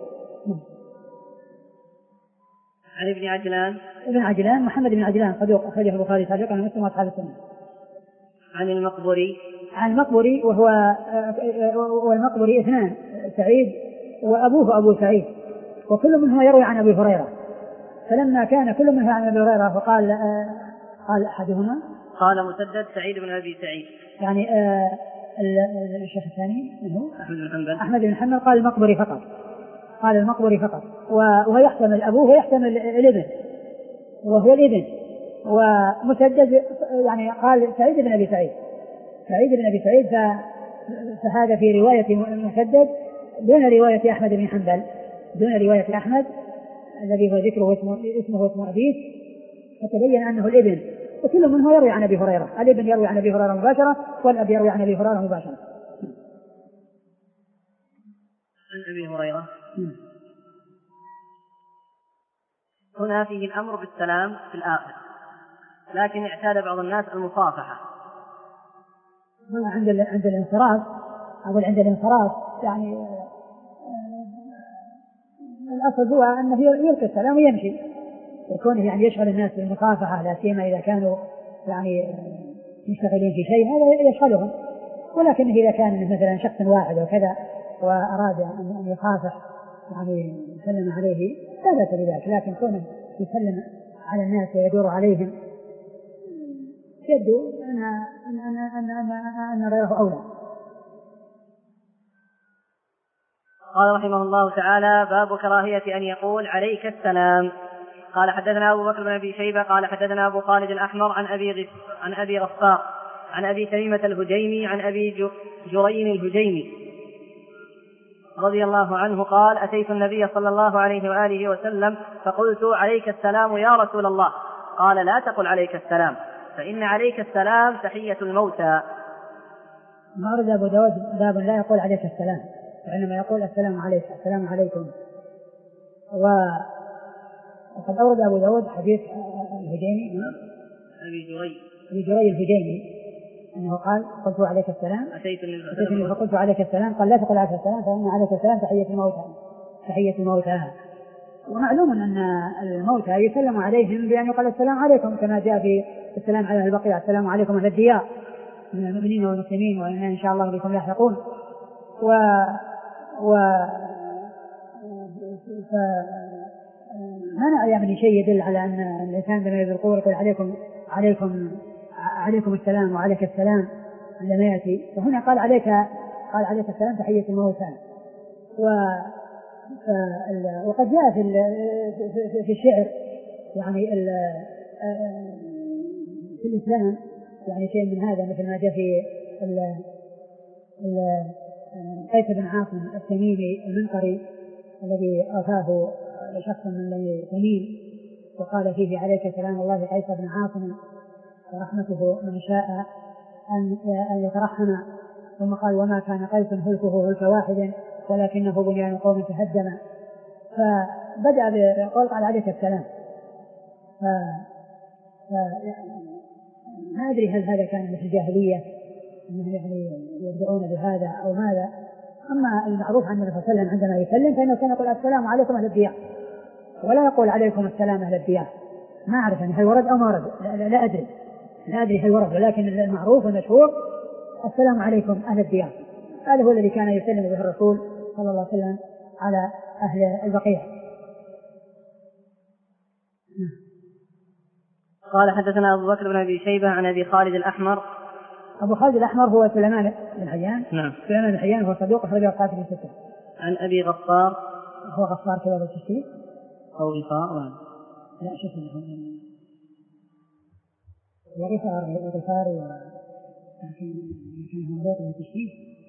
عن ابن عجلان. ابن عجلان محمد بن عجلان صدوق أخرجه البخاري تعليقا عن مسلم وأصحاب السنة. عن المقبري. عن المقبري وهو والمقبري اثنان، سعيد وأبوه أبو سعيد، وكل منهم يروي عن أبي هريرة. فلما كان كل منهم عن أبي هريرة فقال قال أحدهما قال مسدد سعيد بن أبي سعيد، يعني الشيخ الثاني منه أحمد بن حنبل. أحمد بن حنبل قال المقبري فقط، قال المقبري فقط، وهو يحتمل أبوه ويحتمل الابن وهو الابن. ومسدد يعني قال سعيد بن أبي سعيد، سعيد بن أبي سعيد، فهذا في رواية مسدد دون رواية أحمد بن حنبل، دون رواية أحمد الذي هو ذكره اسمه اسمه واسم أبيه، فتبين أنه الابن. وكل منه يروي عن أبي هريرة، الابن يروي عن أبي هريرة مباشرة والأب يروي عن أبي هريرة مباشرة. عن أبي هريرة. هنا فيه الأمر بالسلام في الآخر، لكن اعتاد بعض الناس المصافحة. عند عند الانصراف أو عند الانصراف يعني الأصل هو أنه يلقي السلام ويمشي، وكونه يعني يشغل الناس بالمصافحة لا سيما إذا كانوا يعني مشتغلين في شيء هذا يشغلهم. ولكن إذا كان مثلا شخص واحد وكذا وأراد أن يصافح يعني يسلم عليه لا بأس بذلك، لكن كونه يسلم على الناس ويدور عليهم يبدو أن أن أن أن أن غيره أولى. قال رحمه الله تعالى: باب كراهية أن يقول عليك السلام. قال حدثنا أبو بكر بن أبي شيبة قال حدثنا أبو خالد الأحمر عن أبي غف... عن أبي غفار عن أبي تميمة الهجيمي عن أبي ج... جرين الهجيمي رضي الله عنه قال: أتيت النبي صلى الله عليه وآله وسلم فقلت: عليك السلام يا رسول الله. قال: لا تقل عليك السلام، فإن عليك السلام تحية الموتى. ما أرد أبو داود باب لا يقول عليك السلام، وإنما يقول السلام عليك، السلام عليكم. وقد أورد أبو داود حديث الهجيمي أبي جري أبي جري الهجيمي أنه قال: قلت عليك السلام أتيتني فقلت عليك السلام، قال: لا تقل عليك السلام فإن عليك السلام تحية الموتى، تحية الموتى. ومعلوم أن الموتى يسلم عليهم بأن يقال السلام عليكم، كما جاء في السلام على البقيع: السلام عليكم أهل الديار من المؤمنين والمسلمين وإنا إن شاء الله بكم لاحقون. و و ما نعلم من شيء يدل على أن الإنسان عندما يذكر يقول عليكم عليكم عليكم السلام وعليك السلام عندما يأتي. وهنا قال عليك قال عليك السلام تحية الموتى. و وقد جاء في في الشعر يعني في الإسلام يعني شيء من هذا، مثل ما جاء في قيس بن عاصم التميمي المنقري الذي أوفاه شخص من بني تميم وقال فيه: عليك سلام الله قيس بن عاصم ورحمته من شاء أن يترحم. ثم قال وما كان قيس هلكه هلك واحد ولكنه بنيان قوم تهدم. فبدأ بقول قال عليك السلام. ف... ف... ما أدري هل هذا كان مثل الجاهلية أنهم يعني يبدأون بهذا أو ماذا. أما المعروف عن النبي صلى الله عليه وسلم عندما يسلم فإنه كان يقول السلام عليكم أهل الديار ولا يقول عليكم السلام أهل الديار. ما أعرف يعني هل ورد أو ما ورد، لا, لا, لا أدري لا أدري هل ورد، ولكن المعروف والمشهور السلام عليكم أهل الديار. هذا هو الذي كان يسلم به الرسول صلى الله عليه وسلم على أهل البقيع. قال حدثنا أبو بكر بن أبي شيبة عن أبي خالد الأحمر. أبو خالد الأحمر هو سليمان بن حيان. نعم. سليمان بن حيان هو صدوق أخرجه القاتل في ستة. عن أبي غفار. هو غفار كذا بالتشكيل أو غفار. لا شوف وغفار وغفار لكن كان مضبوط بالتشكيل.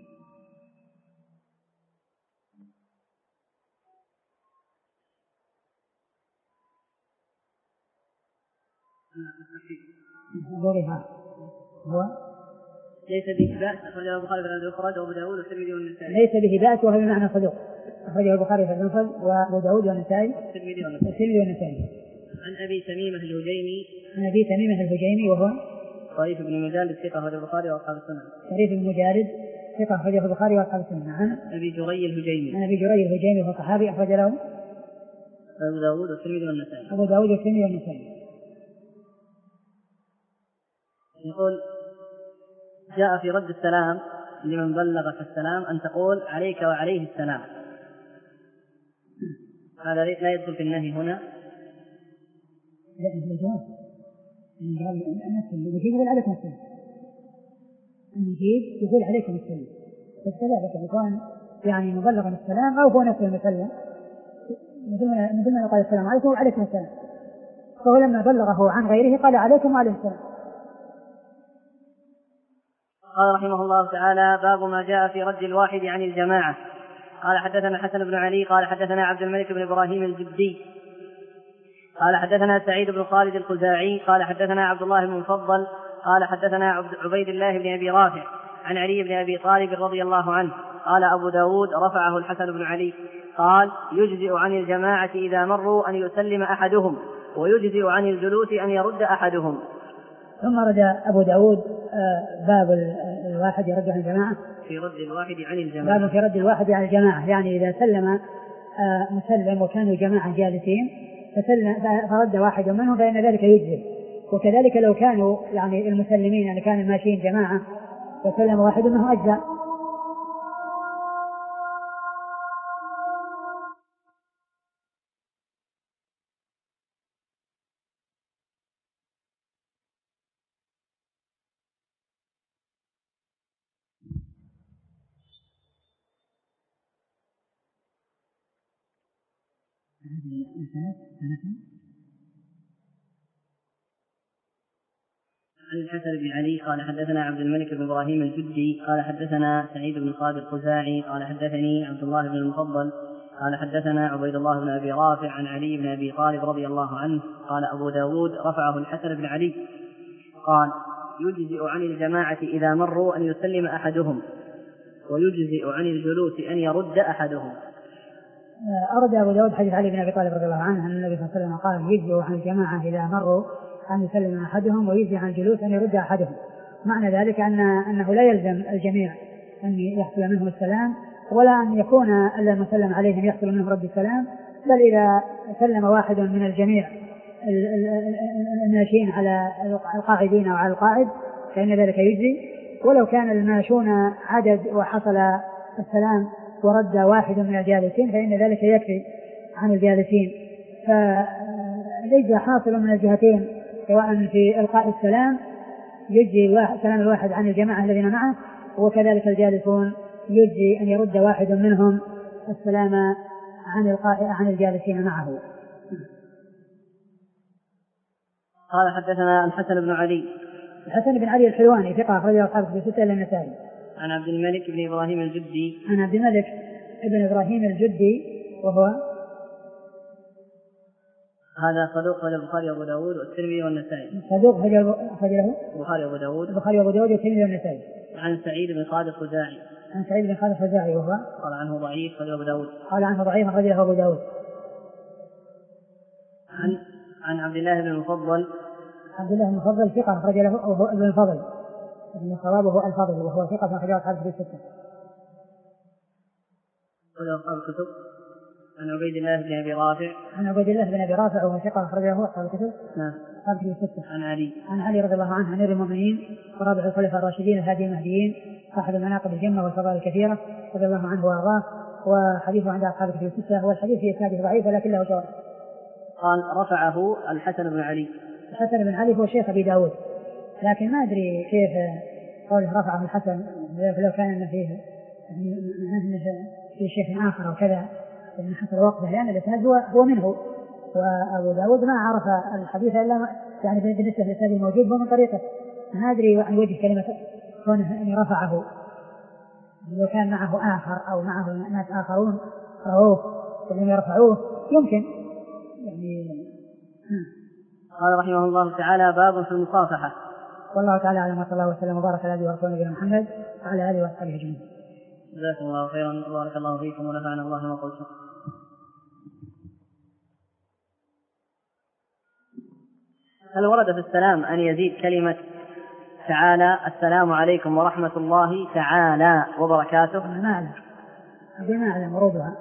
هو ليس به بأس أخرجه البخاري في المفرد وأبو داود والترمذي والنسائي. ليس به بأس وهو بمعنى صدوق أخرجه البخاري في المفرد وأبو داود والنسائي والترمذي والنسائي. عن أبي تميمة الهجيمي. عن أبي تميمة الهجيمي وهو طريف بن مجالد ثقة أخرجه البخاري وأصحاب السنة. طريف بن مجالد ثقة أخرجه البخاري وأصحاب السنة. عن أبي جري الهجيمي. عن أبي جري الهجيمي وهو صحابي أخرج له أبو داود والترمذي والنسائي. أبو داود والترمذي والنسائي. يقول جاء في رد السلام لمن بلغك السلام أن تقول عليك وعليه السلام. هذا لا يدخل في النهي هنا. لا الجواب المجيب يقول عليكم السلام. المجيب يقول عليكم السلام فكذلك يكون يعني مبلغ السلام أو هو نفسه المسلم من ضمن ما قال السلام عليكم وعليكم السلام. فهو لما بلغه عن غيره قال عليكم وعليه السلام. قال رحمه الله تعالى باب ما جاء في رد الواحد عن الجماعة. قال حدثنا الحسن بن علي قال حدثنا عبد الملك بن إبراهيم الجدي قال حدثنا سعيد بن خالد الخزاعي قال حدثنا عبد الله بن المفضل قال حدثنا عبيد الله بن أبي رافع عن علي بن أبي طالب رضي الله عنه قال أبو داود رفعه الحسن بن علي قال يجزئ عن الجماعة إذا مروا أن يسلم أحدهم ويجزئ عن الجلوس أن يرد أحدهم. ثم رد أبو داود باب الواحد يرد عن الجماعة في رد الواحد عن الجماعة. باب في رد الواحد عن الجماعة يعني إذا سلم مسلم وكانوا جماعة جالسين فسلم فرد واحد منهم فإن ذلك يجزئ. وكذلك لو كانوا يعني المسلمين يعني كانوا ماشيين جماعة فسلم واحد منهم أجزاء. عن الحسن بن علي قال حدثنا عبد الملك بن إبراهيم الجدي قال حدثنا سعيد بن خالد الخزاعي قال حدثني عبد الله بن المفضل قال حدثنا عبيد الله بن أبي رافع عن علي بن أبي طالب رضي الله عنه قال أبو داود رفعه الحسن بن علي قال يجزئ عن الجماعة إذا مروا أن يسلم أحدهم ويجزئ عن الجلوس أن يرد أحدهم. أرد أبو داود حديث علي بن أبي طالب رضي الله عنه أن النبي صلى الله عليه وسلم قال يجزئ عن الجماعة إذا مروا أن يسلم أحدهم ويجزئ عن الجلوس أن يرد أحدهم. معنى ذلك أن أنه لا يلزم الجميع أن يحصل منهم السلام ولا أن يكون المسلم عليهم يحصل منهم رد السلام، بل إذا سلم واحد من الجميع الماشيين على القاعدين أو على القاعد فإن ذلك يجزي، ولو كان الماشون عدد وحصل السلام ورد واحد من الجالسين فإن ذلك يكفي عن الجالسين. فليس حاصل من الجهتين سواء في إلقاء السلام يجزي سلام الواحد عن الجماعة الذين معه، وكذلك الجالسون يجزي أن يرد واحد منهم السلام عن القاء عن الجالسين معه. قال حدثنا الحسن بن علي الحسن بن علي الحلواني ثقة أخرجه أصحابه في ستة إلى النسائي. عن عبد الملك بن إبراهيم الجدي عن عبد الملك بن إبراهيم الجدي وهو هذا صدوق خرج البخاري وابو داود والترمذي والنسائي. صدوق خرج له البخاري وابو داود البخاري وابو داود والترمذي والنسائي. عن سعيد بن خالد الخزاعي عن سعيد بن خالد الخزاعي وهو قال عنه ضعيف خرج ابو داود. قال عنه ضعيف خرج له ابو داود. عن عن عبد الله بن المفضل عبد الله بن المفضل ثقة خرج له ابن الفضل ابن صوابه هو الفضل وهو ثقة خرج له أصحاب الكتب الستة. خرج أصحاب الكتب. عن عبيد الله بن ابي رافع عن عبيد الله بن ابي رافع وهو ثقة خرج له أصحاب الكتب. نعم. أصحاب الكتب الستة. عن علي عن علي رضي الله عنه أمير المؤمنين ورابع الخلفاء الراشدين الهادي المهديين صاحب المناقب الجمة والفضائل الكثيرة رضي الله عنه وأرضاه وحديثه عند أصحاب الكتب الستة. والحديث في إسناده ضعيف ولكن له شواهد. قال رفعه الحسن بن علي. الحسن بن علي هو شيخ أبي داود لكن ما أدري كيف قوله رفعه الحسن لو كان فيه في شيخ آخر وكذا لأن حصل وقفه لأن الإسناد هو هو منه وأبو داود ما عرف الحديث إلا يعني بالنسبة للإسناد الموجود هو من طريقه. ما أدري عن وجه كلمة كونه أن رفعه لو كان معه آخر أو معه ناس آخرون رووه ولم يرفعوه يمكن يعني. قال رحمه الله تعالى باب في المصافحة. والله تعالى أعلم وصلى الله وسلم وبارك على نبينا ورسوله محمد وعلى آله وصحبه أجمعين. جزاكم الله خيرا وبارك الله فيكم ونفعنا الله ما قلتم. هل ورد في السلام أن يزيد كلمة تعالى السلام عليكم ورحمة الله تعالى وبركاته؟ ما أعلم ما أعلم ورودها.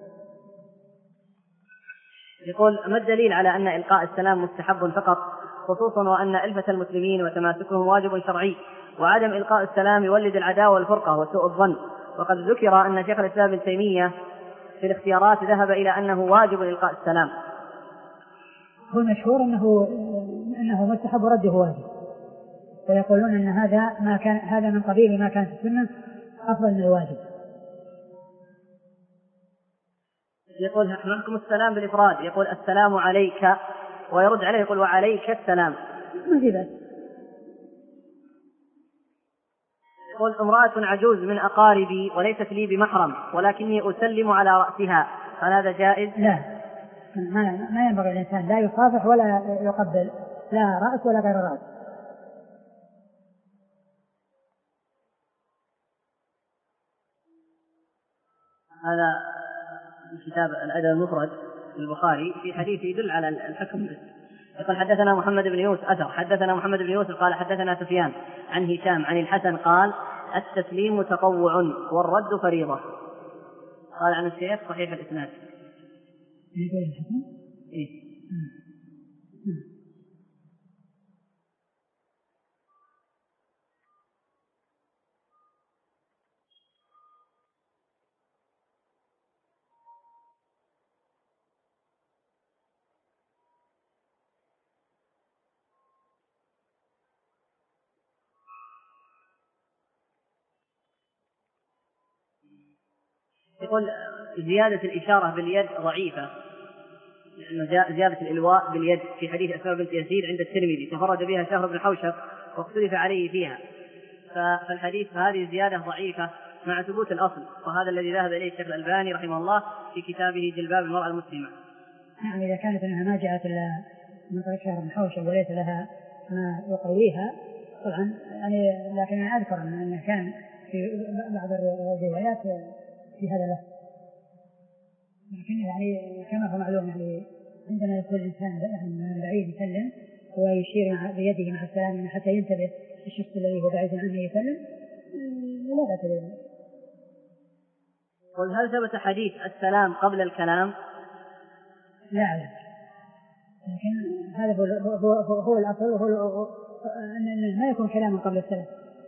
يقول ما الدليل على أن إلقاء السلام مستحب فقط خصوصا وأن ألفة المسلمين وتماسكهم واجب شرعي وعدم إلقاء السلام يولد العداوة والفرقة وسوء الظن وقد ذكر أن شيخ الإسلام ابن تيمية في الاختيارات ذهب إلى أنه واجب إلقاء السلام. هو المشهور أنه أنه مستحب ورده واجب ويقولون أن هذا ما كان هذا من قبيل ما كانت السنة أفضل من الواجب. يقول نحكم السلام بالإفراد يقول السلام عليك ويرد عليه يقول وعليك السلام ما في بأس. يقول امرأة عجوز من أقاربي وليست لي بمحرم ولكني أسلم على رأسها هل هذا جائز؟ لا ما, ما ينبغي الإنسان لا يصافح ولا يقبل لا رأس ولا غير رأس. هذا كتاب الأدب المفرد للبخاري في حديث يدل على الحكم. يقول حدثنا محمد بن يوسف أثر حدثنا محمد بن يوسف قال حدثنا سفيان عن هشام عن الحسن قال التسليم تطوع والرد فريضة. قال عن الشيخ صحيح الإسناد. يقول الحسن إيه؟ يقول زيادة الإشارة باليد ضعيفة لأن زيادة الإلواء باليد في حديث أسماء بنت يزيد عند الترمذي تفرد بها شهر بن حوشب واختلف عليه فيها فالحديث فهذه زيادة ضعيفة مع ثبوت الأصل وهذا الذي ذهب إليه الشيخ الألباني رحمه الله في كتابه جلباب المرأة المسلمة. نعم إذا كانت أنها ما جاءت إلا من طريق شهر بن حوشب وليس لها ما يقويها طبعا يعني لكن أنا أذكر أنه كان في بعض الروايات في هذا له لكن يعني كما هو معلوم يعني عندما يكون الإنسان من بعيد يسلم ويشير بيده مع السلام حتى ينتبه الشخص الذي هو بعيد عنه يسلم لا بأس به. قل هل ثبت حديث السلام قبل الكلام؟ لا أعلم لكن هذا هو, هو, هو, هو الأصل وهو أن ما يكون كلاما قبل السلام.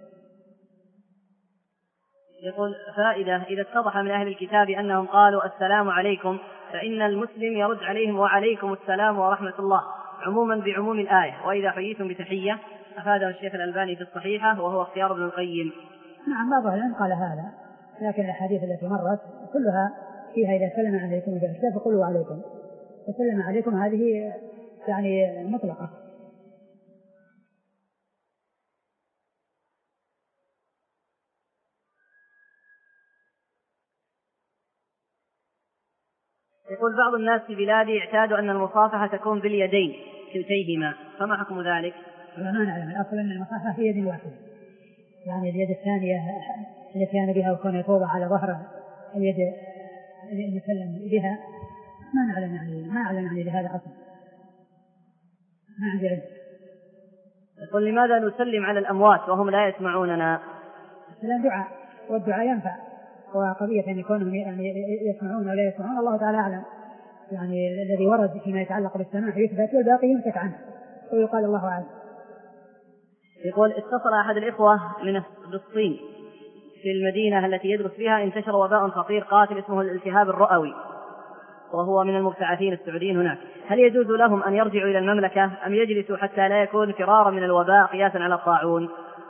يقول فائدة إذا اتضح من أهل الكتاب أنهم قالوا السلام عليكم فإن المسلم يرد عليهم وعليكم السلام ورحمة الله عموما بعموم الآية وإذا حييتم بتحية أفاده الشيخ الألباني في الصحيحة وهو اختيار ابن القيم. نعم بعض العلماء قال هذا لكن الأحاديث التي مرت كلها فيها إذا سلم عليكم بالإحسان فقولوا عليكم فسلم عليكم هذه يعني مطلقة. يقول بعض الناس في بلادي اعتادوا أن المصافحة تكون باليدين كلتيهما، فما حكم ذلك؟ ما نعلم، الأصل أن المصافحة هي يد واحدة، يعني اليد الثانية التي كان بها وكان يتوضع على ظهر اليد المسلم بها ما نعلم يعني ما أعلم يعني لهذا أصل، ما عندي علم. يقول لماذا نسلم على الأموات وهم لا يسمعوننا؟ السلام دعاء، والدعاء ينفع، وقضية أن يكونهم يعني يسمعون ولا يسمعون الله تعالى أعلم، يعني الذي ورد فيما يتعلق بالسماع يثبت والباقي يمسك عنه ويقال الله أعلم. يقول اتصل أحد الإخوة من فلسطين في المدينة التي يدرس فيها انتشر وباء خطير قاتل اسمه الالتهاب الرئوي، وهو من المبتعثين السعوديين هناك، هل يجوز لهم أن يرجعوا إلى المملكة أم يجلسوا حتى لا يكون فرارا من الوباء قياسا على الطاعون؟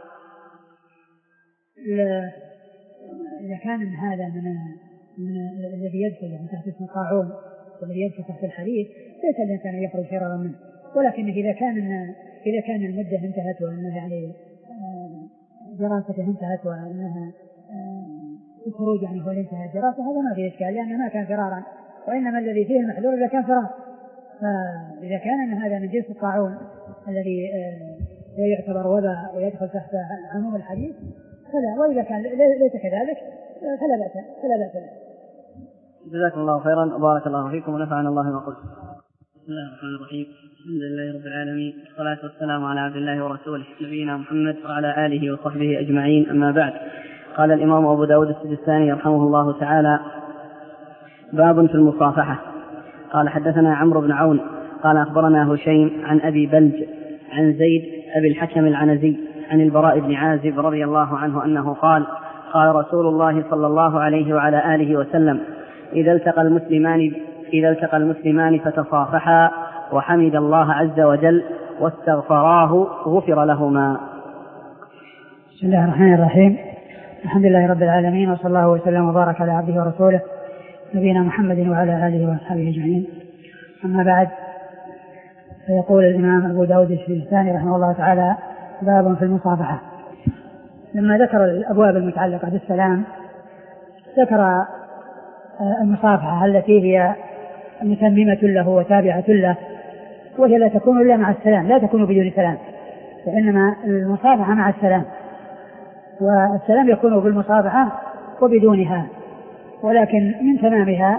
إذا كان من هذا من, من الذي يدخل يعني تحت اسم الطاعون والذي يدخل تحت الحديث ليس الإنسان يخرج فرارا منه، ولكن إذا كان إذا كان المدة انتهت وأنها يعني دراسته انتهت وأنها الخروج يعني هو انتهى الدراسة هذا ما فيه إشكال، لأنه ما كان فرارا، وإنما الذي فيه المحذور إذا كان فرار. فإذا كان أن هذا من جنس الطاعون الذي يعتبر وباء ويدخل تحت عموم الحديث فلا، وإذا كان ليس كذلك فلا بأس فلا بأس له. جزاكم الله خيرا وبارك الله فيكم ونفعنا الله ما قلت. بسم الله الرحمن الرحيم، الحمد لله رب العالمين، والصلاة والسلام على عبد الله ورسوله نبينا محمد وعلى آله وصحبه أجمعين، أما بعد. قال الإمام أبو داود السجستاني رحمه الله تعالى: باب في المصافحة. قال حدثنا عمرو بن عون قال أخبرنا هشيم عن أبي بلج عن زيد أبي الحكم العنزي عن البراء بن عازب رضي الله عنه أنه قال: قال رسول الله صلى الله عليه وعلى آله وسلم: إذا التقى المسلمان إذا التقى المسلمان فتصافحا وحمد الله عز وجل واستغفراه غفر لهما. بسم الله الرحمن الرحيم، الحمد لله رب العالمين، وصلى الله وسلم وبارك على عبده ورسوله نبينا محمد وعلى آله وصحبه أجمعين، أما بعد. فيقول الإمام أبو داود السجستاني رحمه الله تعالى: باب في المصافحة. لما ذكر الأبواب المتعلقة بالسلام ذكر المصافحة التي هي متممة له وتابعة له، وهي لا تكون إلا مع السلام، لا تكون بدون سلام، وإنما المصافحة مع السلام، والسلام يكون بالمصافحة وبدونها، ولكن من تمامها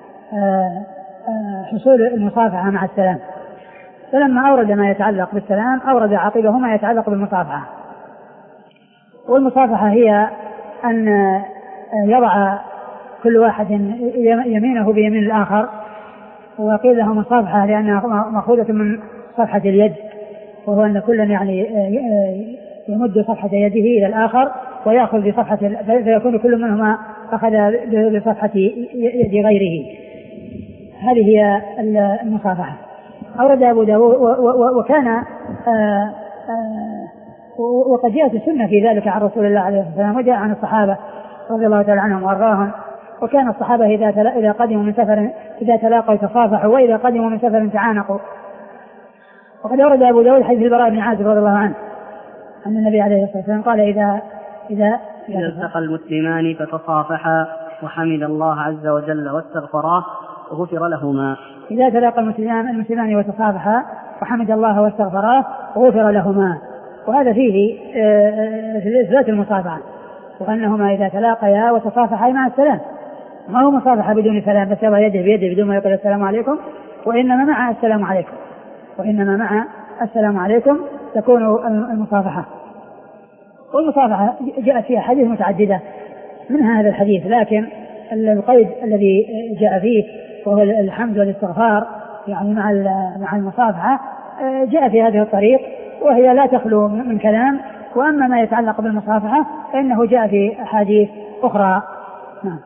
حصول المصافحة مع السلام. فلما أورد ما يتعلق بالسلام أورد عقبه ما يتعلق بالمصافحة. والمصافحة هي أن يضع كل واحد يمينه بيمين الآخر، وقيل له مصافحة لأنها مأخوذة من صفحة اليد، وهو أن كل يعني يمد صفحة يده إلى الآخر ويأخذ بصفحة، فيكون كل منهما أخذ بصفحة يد غيره. هذه هي المصافحة. أورد أبو داود وكان آآ آآ وقد جاءت السنة في ذلك عن رسول الله عليه الصلاة والسلام، وجاء عن الصحابة رضي الله تعالى عنهم وأرضاهم. وكان الصحابة إذا إذا قدموا من سفر إذا تلاقوا تصافحوا، وإذا قدموا من سفر تعانقوا. وقد أورد أبو داود حديث البراء بن عازب رضي الله عنه أن النبي عليه الصلاة والسلام قال: إذا إذا إذا التقى المسلمان فتصافحا وحمد الله عز وجل واستغفراه وغفر لهما. إذا تلاقى المسلمان المسلمان وتصافحا وحمد الله واستغفراه وغفر لهما. وهذا فيه في إثبات المصافحة، وأنهما إذا تلاقيا وتصافحا مع السلام، ما هو مصافحة بدون سلام بس يضع يده بيده بدون ما يقول السلام عليكم، وإنما مع السلام عليكم وإنما مع السلام عليكم تكون المصافحة. والمصافحة جاءت فيها حديث متعددة منها هذا الحديث، لكن القيد الذي جاء فيه وهو الحمد والاستغفار يعني مع مع المصافحة جاء في هذه الطريق، وهي لا تخلو من كلام. وأما ما يتعلق بالمصافحة فإنه جاء في أحاديث أخرى. نعم.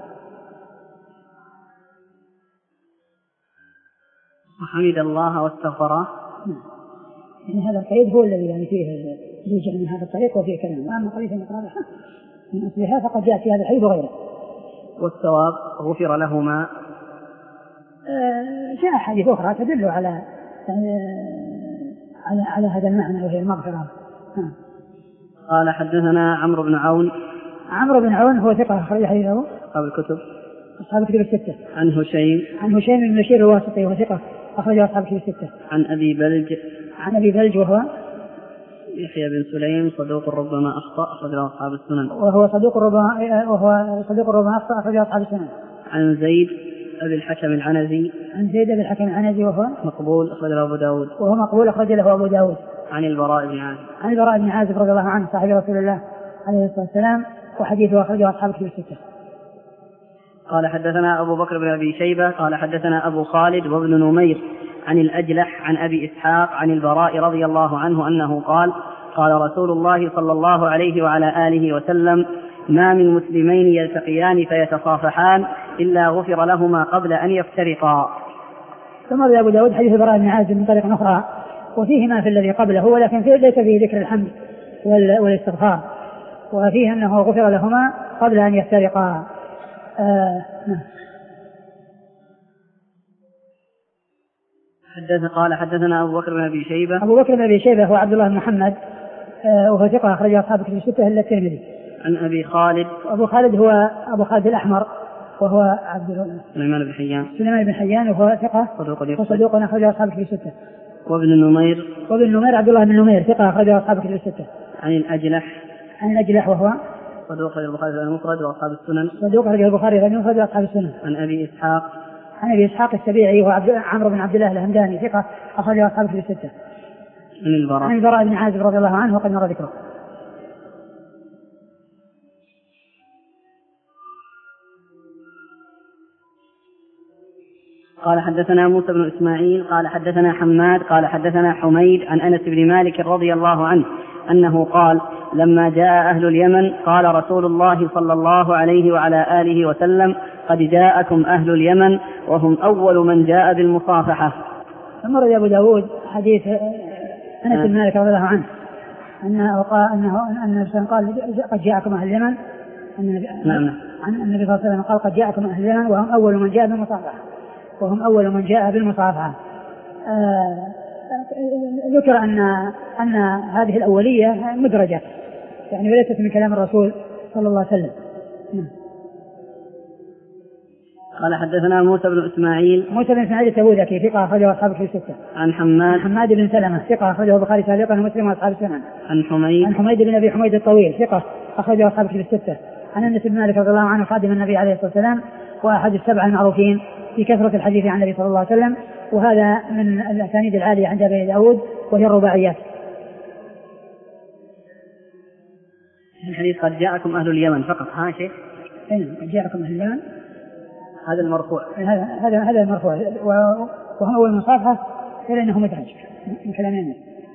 وحمد الله واستغفره. نعم. يعني هذا القيد هو الذي يعني فيه يجي من هذا الطريق وفيه كلام. وأما قضية المصافحة من أصلها فقد جاء في هذا الحديث وغيره. والثواب غفر لهما. آه جاء حديث أخرى تدل على آه على على هذا المعنى وهي المغفرة. نعم. قال حدثنا عمرو بن عون. عمرو بن عون هو ثقة أخرج حديثه أصحاب الكتب أصحاب الكتب الستة. عن هشيم عن هشيم بن بشير الواسطي وهو ثقة أخرجه أصحاب الكتب الستة. عن أبي بلج عن أبي بلج وهو يحيى بن سليم صدوق ربما أخطأ أخرجه أصحاب السنن. وهو صدوق ربما وهو صدوق ربما أخطأ أخرجه أصحاب السنن. عن زيد أبي الحكم العنزي عن زيد أبي الحكم العنزي وهو مقبول أخرجه أبو داود. وهو مقبول أخرج له أبو داود. عن البراء بن عازب عن البراء بن عازب رضي الله عنه صاحب رسول الله عليه الصلاة والسلام وحديثه أخرجه أصحاب الكتب الستة. قال حدثنا أبو بكر بن أبي شيبة قال حدثنا أبو خالد وابن نمير عن الأجلح عن أبي إسحاق عن البراء رضي الله عنه أنه قال قال رسول الله صلى الله عليه وعلى آله وسلم ما من مسلمين يلتقيان فيتصافحان إلا غفر لهما قبل أن يفترقا. ثم روى أبو داود حديث البراء بن عازب من طريق أخرى وفيه ما في الذي قبله ولكن فيه ليس فيه ذكر الحمد والاستغفار وفيه أنه غفر لهما قبل أن يفترقا. آه حدث قال حدثنا أبو بكر بن أبي شيبة. أبو بكر بن أبي شيبة هو عبد الله بن محمد آه وهو ثقة أخرج أصحاب الكتب الستة إلا الترمذي. عن أبي خالد. أبو خالد هو أبو خالد الأحمر وهو عبد سليمان بن حيان. سليمان بن حيان وهو ثقة وصدوق أخرج أصحاب الكتب الستة. وابن نمير. وابن نمير عبد الله بن نمير ثقة أخرج أصحاب الكتب الستة. عن الأجلح. عن الأجلح وهو صدوق البخاري المفرد وأصحاب السنن. صدوق البخاري المفرد وأصحاب السنن. عن أبي إسحاق. عن أبي إسحاق السبيعي وهو عمرو بن عبد الله الهمداني ثقة أخرج أصحاب الكتب الستة. عن البراء. عن البراء بن عازب رضي الله عنه وقد مر ذكره. قال حدثنا موسى بن إسماعيل قال حدثنا حماد قال حدثنا حميد عن أنس بن مالك رضي الله عنه أنه قال لما جاء أهل اليمن قال رسول الله صلى الله عليه وعلى آله وسلم قد جاءكم أهل اليمن وهم أول من جاء بالمصافحة. ثم روى أبو داود حديث أنس بن مالك رضي الله عنه أنه قال أنه أن قال قد جاءكم أهل اليمن نعم. عن النبي صلى الله عليه وسلم قال قد جاءكم أهل اليمن وهم أول من جاء بالمصافحة وهم أول من جاء بالمصافحة. آه ذكر أن أن هذه الأولية مدرجة يعني وليست من كلام الرسول صلى الله عليه وسلم. قال حدثنا موسى بن إسماعيل. موسى بن إسماعيل التبوذكي ثقة أخرجه أصحاب الكتب الستة. عن حماد. حماد بن سلمة ثقة أخرجه البخاري تعليقا ومسلم وأصحاب السنن. عن حميد. عن حميد بن أبي حميد الطويل ثقة أخرجه أصحاب الكتب الستة. عن أنس بن مالك رضي الله عنه خادم النبي عليه الصلاة والسلام وأحد السبعة المعروفين في كثرة الحديث عن النبي صلى الله عليه وسلم وهذا من الأسانيد العالية عند أبي داود وهي الرباعيات. الحديث قد جاءكم أهل اليمن فقط ها شيء. قد جاءكم أهل اليمن هذا المرفوع. هذا هذا هذا المرفوع وهو أول مصافحة إلا أنه مدرج من كلام النبي.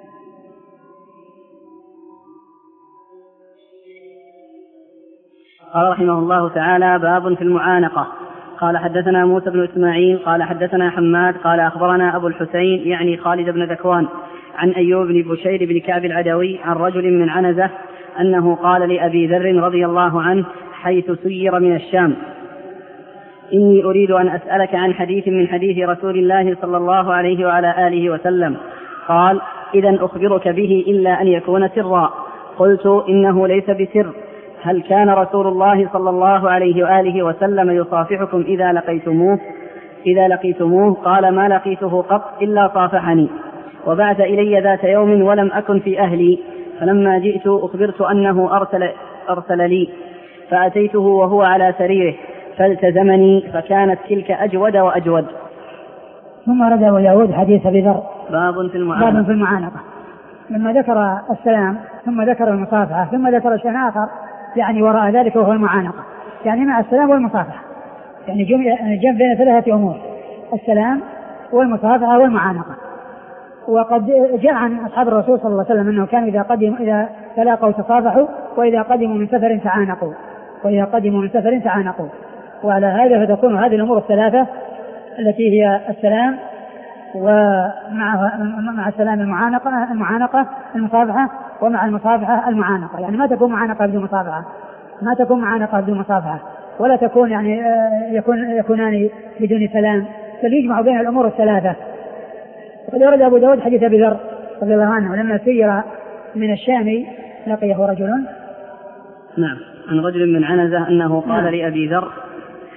قال رحمه الله تعالى باب في المعانقة. قال حدثنا موسى بن إسماعيل قال حدثنا حماد قال أخبرنا أبو الحسين يعني خالد بن ذكوان عن أيوب بن بشير بن كعب العدوي عن رجل من عنزة أنه قال لأبي ذر رضي الله عنه حيث سير من الشام إني أريد أن أسألك عن حديث من حديث رسول الله صلى الله عليه وعلى آله وسلم. قال إذن أخبرك به إلا أن يكون سرا. قلت إنه ليس بسر. هل كان رسول الله صلى الله عليه وآله وسلم يصافحكم إذا لقيتموه إذا لقيتموه قال ما لقيته قط إلا صافحني وبعث إلي ذات يوم ولم أكن في أهلي فلما جئت أخبرت أنه أرسل, أرسل لي فأتيته وهو على سريره فالتزمني فكانت تلك أجود وأجود. ثم رد أبو داود حديث أبي ذر باب في المعانقة. باب في المعانقة لما ذكر السلام ثم ذكر المصافحة ثم ذكر شيء آخر يعني وراء ذلك وهو المعانقة يعني مع السلام والمصافحة يعني جمع بين ثلاثة أمور السلام والمصافحة والمعانقة. وقد جاء عن أصحاب الرسول صلى الله عليه وسلم أنه كانوا إذا قدموا إذا تلاقوا تصافحوا وإذا قدموا من سفر تعانقوا وإذا قدموا من سفر تعانقوا. وعلى هذا فتكون هذه الأمور الثلاثة التي هي السلام ومع مع السلام المعانقة المعانقة المصافحة ومع المصافحة المعانقة يعني ما تكون معانقة بدون مصافحة ما تكون معانقة بدون مصافحة ولا تكون يعني يكون يكونان بدون سلام بل يجمع بين الأمور الثلاثة. وقد ورد أبو داود حديث أبي ذر رضي الله عنه لما سير من الشام لقيه رجل نعم عن رجل من عنزة أنه قال نعم. لأبي ذر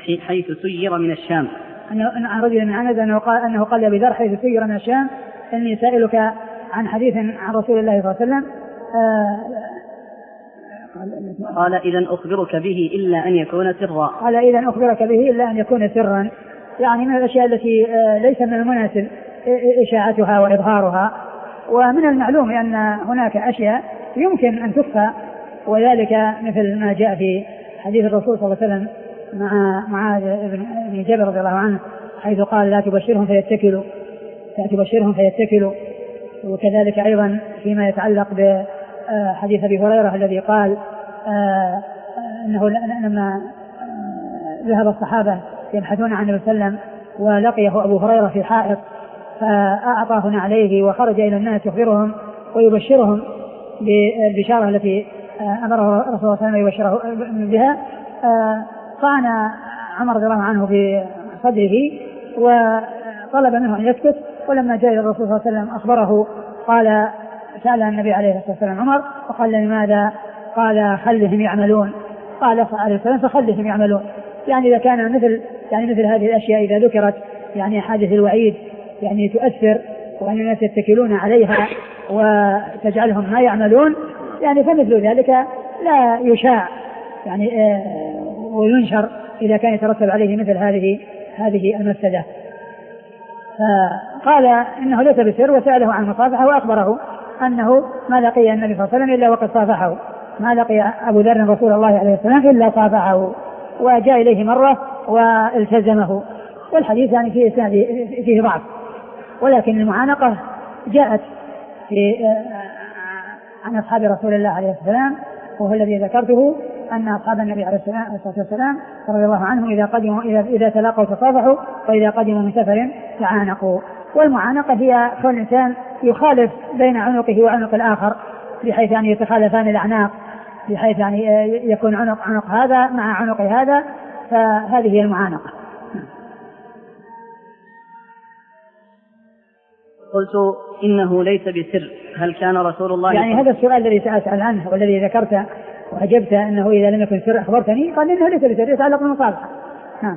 حيث سير من الشام. أنه عن رجل من عنز أنه قال أنه قال لأبي ذر حيث سير من الشام إني سائلك عن حديث عن رسول الله صلى الله عليه وسلم. آه قال إذن أخبرك به إلا أن يكون سرا. قال إذن أخبرك به إلا أن يكون سرا، يعني من الأشياء التي ليس من المناسب إشاعتها وإظهارها. ومن المعلوم أن هناك أشياء يمكن أن تخفى، وذلك مثل ما جاء في حديث الرسول صلى الله عليه وسلم مع معاذ بن جبل رضي الله عنه حيث قال لا تبشرهم فيتكلوا لا تبشرهم فيتكلوا. وكذلك أيضا فيما يتعلق بحديث أبي هريرة الذي قال أنه لما ذهب الصحابة يبحثون عن النبي صلى الله عليه وسلم ولقيه أبو هريرة في حائط فأعطاه عليه وخرج إلى الناس يخبرهم ويبشرهم بالبشارة التي أمره رسول الله صلى الله عليه وسلم يبشره بها. طعن عمر رضي الله عنه في صدره وطلب منه أن يسكت، ولما جاء إلى الرسول صلى الله عليه وسلم أخبره قال سأل النبي عليه الصلاة والسلام عمر وقال لماذا؟ قال خلهم يعملون. قال صلى الله عليه وسلم فخلهم يعملون. يعني إذا كان مثل يعني مثل هذه الأشياء إذا ذكرت يعني حادث الوعيد يعني تؤثر وأن الناس يتكلون عليها وتجعلهم ما يعملون، يعني فمثل ذلك لا يشاع يعني آه وينشر إذا كان يترتب عليه مثل هذه هذه المفسدة. فقال إنه ليس بسر وسأله عن المصافحة وأخبره أنه ما لقي النبي صلى الله عليه وسلم إلا وقد صافحه، ما لقي أبو ذر رسول الله عليه السلام إلا صافحه وجاء إليه مرة والتزمه. والحديث يعني فيه فيه ضعف، ولكن المعانقة جاءت في عن أصحاب رسول الله عليه السلام، وهو الذي ذكرته أن أصحاب النبي عليه الصلاة والسلام رضي الله عنهم إذا قدموا إذا إذا تلاقوا تصافحوا وإذا قدموا من سفر تعانقوا. والمعانقة هي كل إنسان يخالف بين عنقه وعنق الآخر بحيث يعني يتخالفان الأعناق، بحيث يعني يكون عنق عنق هذا مع عنق هذا، فهذه هي المعانقة. قلت إنه ليس بسر، هل كان رسول الله يعني هذا السؤال الذي سأسأل عنه والذي ذكرت وأجبت أنه إذا لم يكن سر أخبرتني، قال إنه ليس بسر يتعلق بالمصالحة. نعم.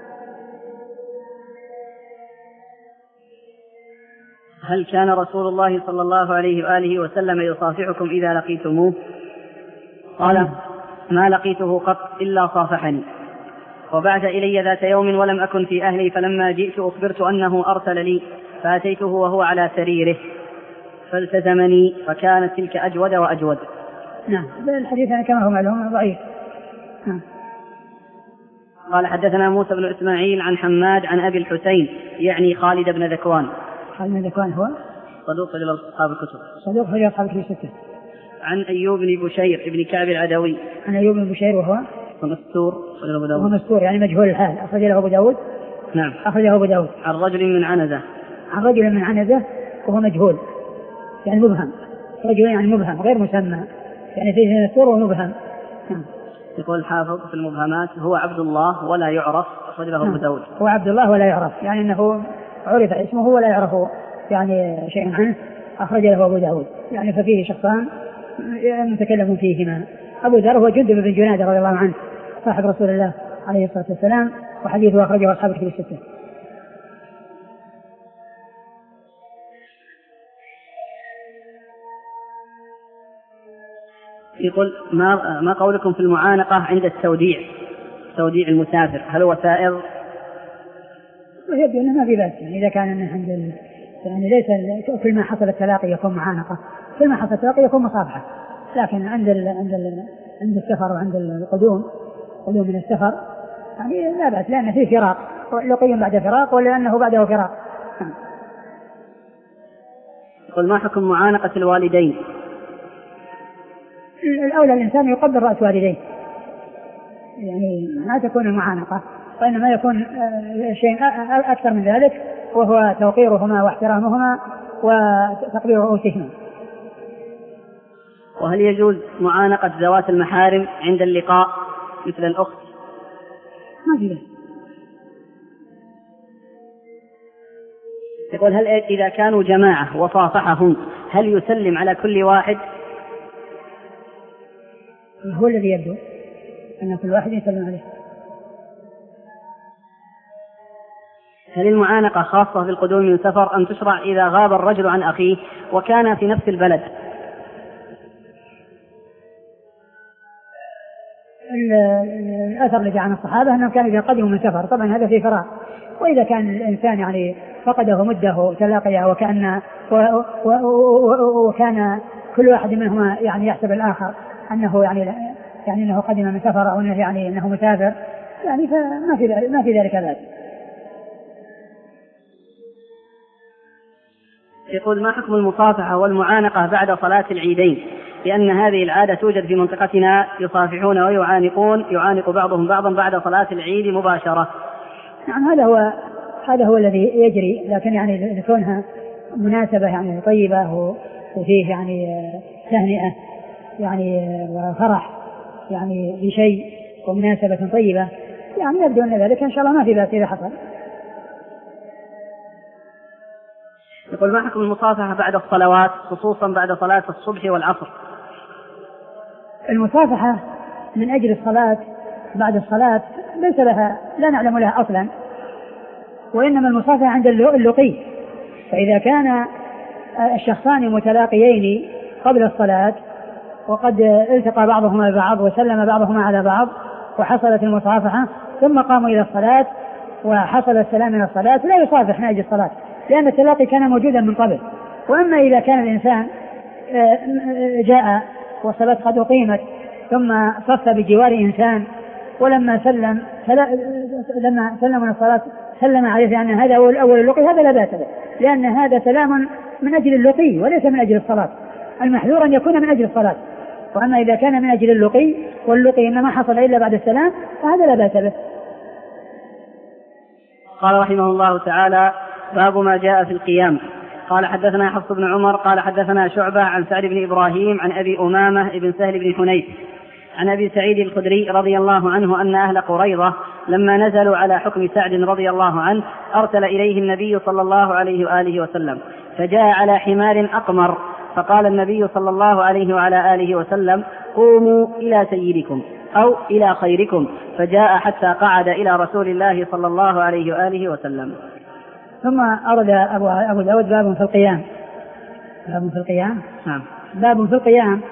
هل كان رسول الله صلى الله عليه وآله وسلم يصافحكم إذا لقيتموه؟ قال ما لقيته قط إلا صافحني، وبعث إلي ذات يوم ولم أكن في أهلي، فلما جئت أخبرت أنه أرسل لي فأتيته وهو على سريره فالتزمني، فكانت تلك أجود وأجود. نعم. الحديث يعني كما هو معلوم ضعيف. نعم. قال حدثنا موسى بن إسماعيل عن حماد عن أبي الحسين يعني خالد بن ذكوان. خالد بن ذكوان هو صدوق رجل أصحاب الكتب. صدوق رجل أصحاب الكتب ستة. عن أيوب بن بشير ابن كعب العدوي. عن أيوب بن بشير وهو مستور وهو مستور يعني مجهول الحال، أخرج له أبو داود. نعم. أخرجه أبو داود. عن رجل من عنزة. عن رجل من عنزة وهو مجهول يعني مبهم، رجل يعني مبهم غير مسمى، يعني فيه مستور ومبهم. نعم. يقول الحافظ في المبهمات هو عبد الله ولا يعرف، أخرج له أبو داود. هو عبد الله ولا يعرف يعني أنه عرف اسمه ولا يعرف يعني شيء عنه، أخرج له أبو داود. يعني ففيه شخصان نتكلم فيهما. أبو ذر هو جندب بن جنادة رضي الله عنه صاحب رسول الله عليه الصلاة والسلام، وحديثه أخرجه أصحاب الكتب الستة. يقول ما ما قولكم في المعانقة عند التوديع، توديع المسافر، هل هو سائر؟ يبدو أنه ما في بأس يعني إذا كان عند ال... يعني ليس كل ما حصل التلاقي يكون معانقة، كل ما حصل التلاقي يكون مصافحة، لكن عند ال... عند ال... عند السفر وعند القدوم قدوم من السفر يعني لا بأس، لأن فيه فراق، لقي بعد فراق ولأنه بعده فراق. يقول ما حكم معانقة الوالدين؟ الأولى الإنسان يقبل رأس والديه، يعني ما تكون المعانقة، وإنما يكون شيء أكثر من ذلك، وهو توقيرهما واحترامهما وتقبيل رؤوسهما. وهل يجوز معانقة ذوات المحارم عند اللقاء مثل الأخت؟ ما في. يقول هل إذا كانوا جماعة وصافحهم هل يسلم على كل واحد؟ هو الذي يبدو أن كل واحد يسلم عليه. هل المعانقة خاصة بالقدوم من سفر أم تشرع إذا غاب الرجل عن أخيه وكان في نفس البلد؟ الأثر الذي عن الصحابة أنهم كانوا إذا قدموا من سفر، طبعا هذا في فراغ، وإذا كان الإنسان يعني فقده مده تلاقيه وكأن وكان كل واحد منهما يعني يحسب الآخر أنه يعني يعني أنه قدم من سفر أو أنه يعني أنه مسافر، يعني فما في ما في ذلك بأس. يقول: ما حكم المصافحة والمعانقة بعد صلاة العيدين؟ لأن هذه العادة توجد في منطقتنا، يصافحون ويعانقون، يعانق بعضهم بعضا بعد صلاة العيد مباشرة. نعم، هذا هو هذا هو الذي يجري، لكن يعني لكونها مناسبة يعني طيبة وفيه يعني تهنئة يعني وفرح يعني بشيء ومناسبة طيبة، يعني يبدو أن ذلك إن شاء الله ما في بأس إذا حصل. يقول: ما حكم المصافحة بعد الصلوات خصوصا بعد صلاة الصبح والعصر؟ المصافحة من أجل الصلاة بعد الصلاة ليس لها، لا نعلم لها أصلا، وإنما المصافحة عند اللقي، فإذا كان الشخصان متلاقيين قبل الصلاة وقد التقى بعضهما ببعض وسلم بعضهما على بعض وحصلت المصافحة ثم قاموا إلى الصلاة وحصل السلام من الصلاة، لا يصافح من أجل الصلاة لأن التلاقي كان موجودا من قبل. وأما إذا كان الإنسان جاء والصلاة قد أقيمت ثم صف بجوار إنسان ولما سلم لما سلم من الصلاة سلم عليه أن هذا هو الأول اللقي، هذا لا بأس به، لأن هذا سلام من أجل اللقي وليس من أجل الصلاة. المحذور أن يكون من أجل الصلاة، وأما إذا كان من أجل اللقي واللقي إنما حصل إلا بعد السلام فهذا لا بأس به. قال رحمه الله تعالى: باب ما جاء في القيام. قال: حدثنا حفص بن عمر قال حدثنا شعبة عن سعد بن إبراهيم عن أبي أمامة بن سهل بن حنيف عن أبي سعيد الخدري رضي الله عنه أن أهل قريظة لما نزلوا على حكم سعد رضي الله عنه أرسل إليه النبي صلى الله عليه وآله وسلم، فجاء على حمار أقمر، فقال النبي صلى الله عليه وعلى آله وسلم: قوموا إلى سيدكم أو إلى خيركم، فجاء حتى قعد إلى رسول الله صلى الله عليه وآله وسلم. ثم أرد أبو, أبو داود باب في القيام. باب في القيام. نعم. باب في القيام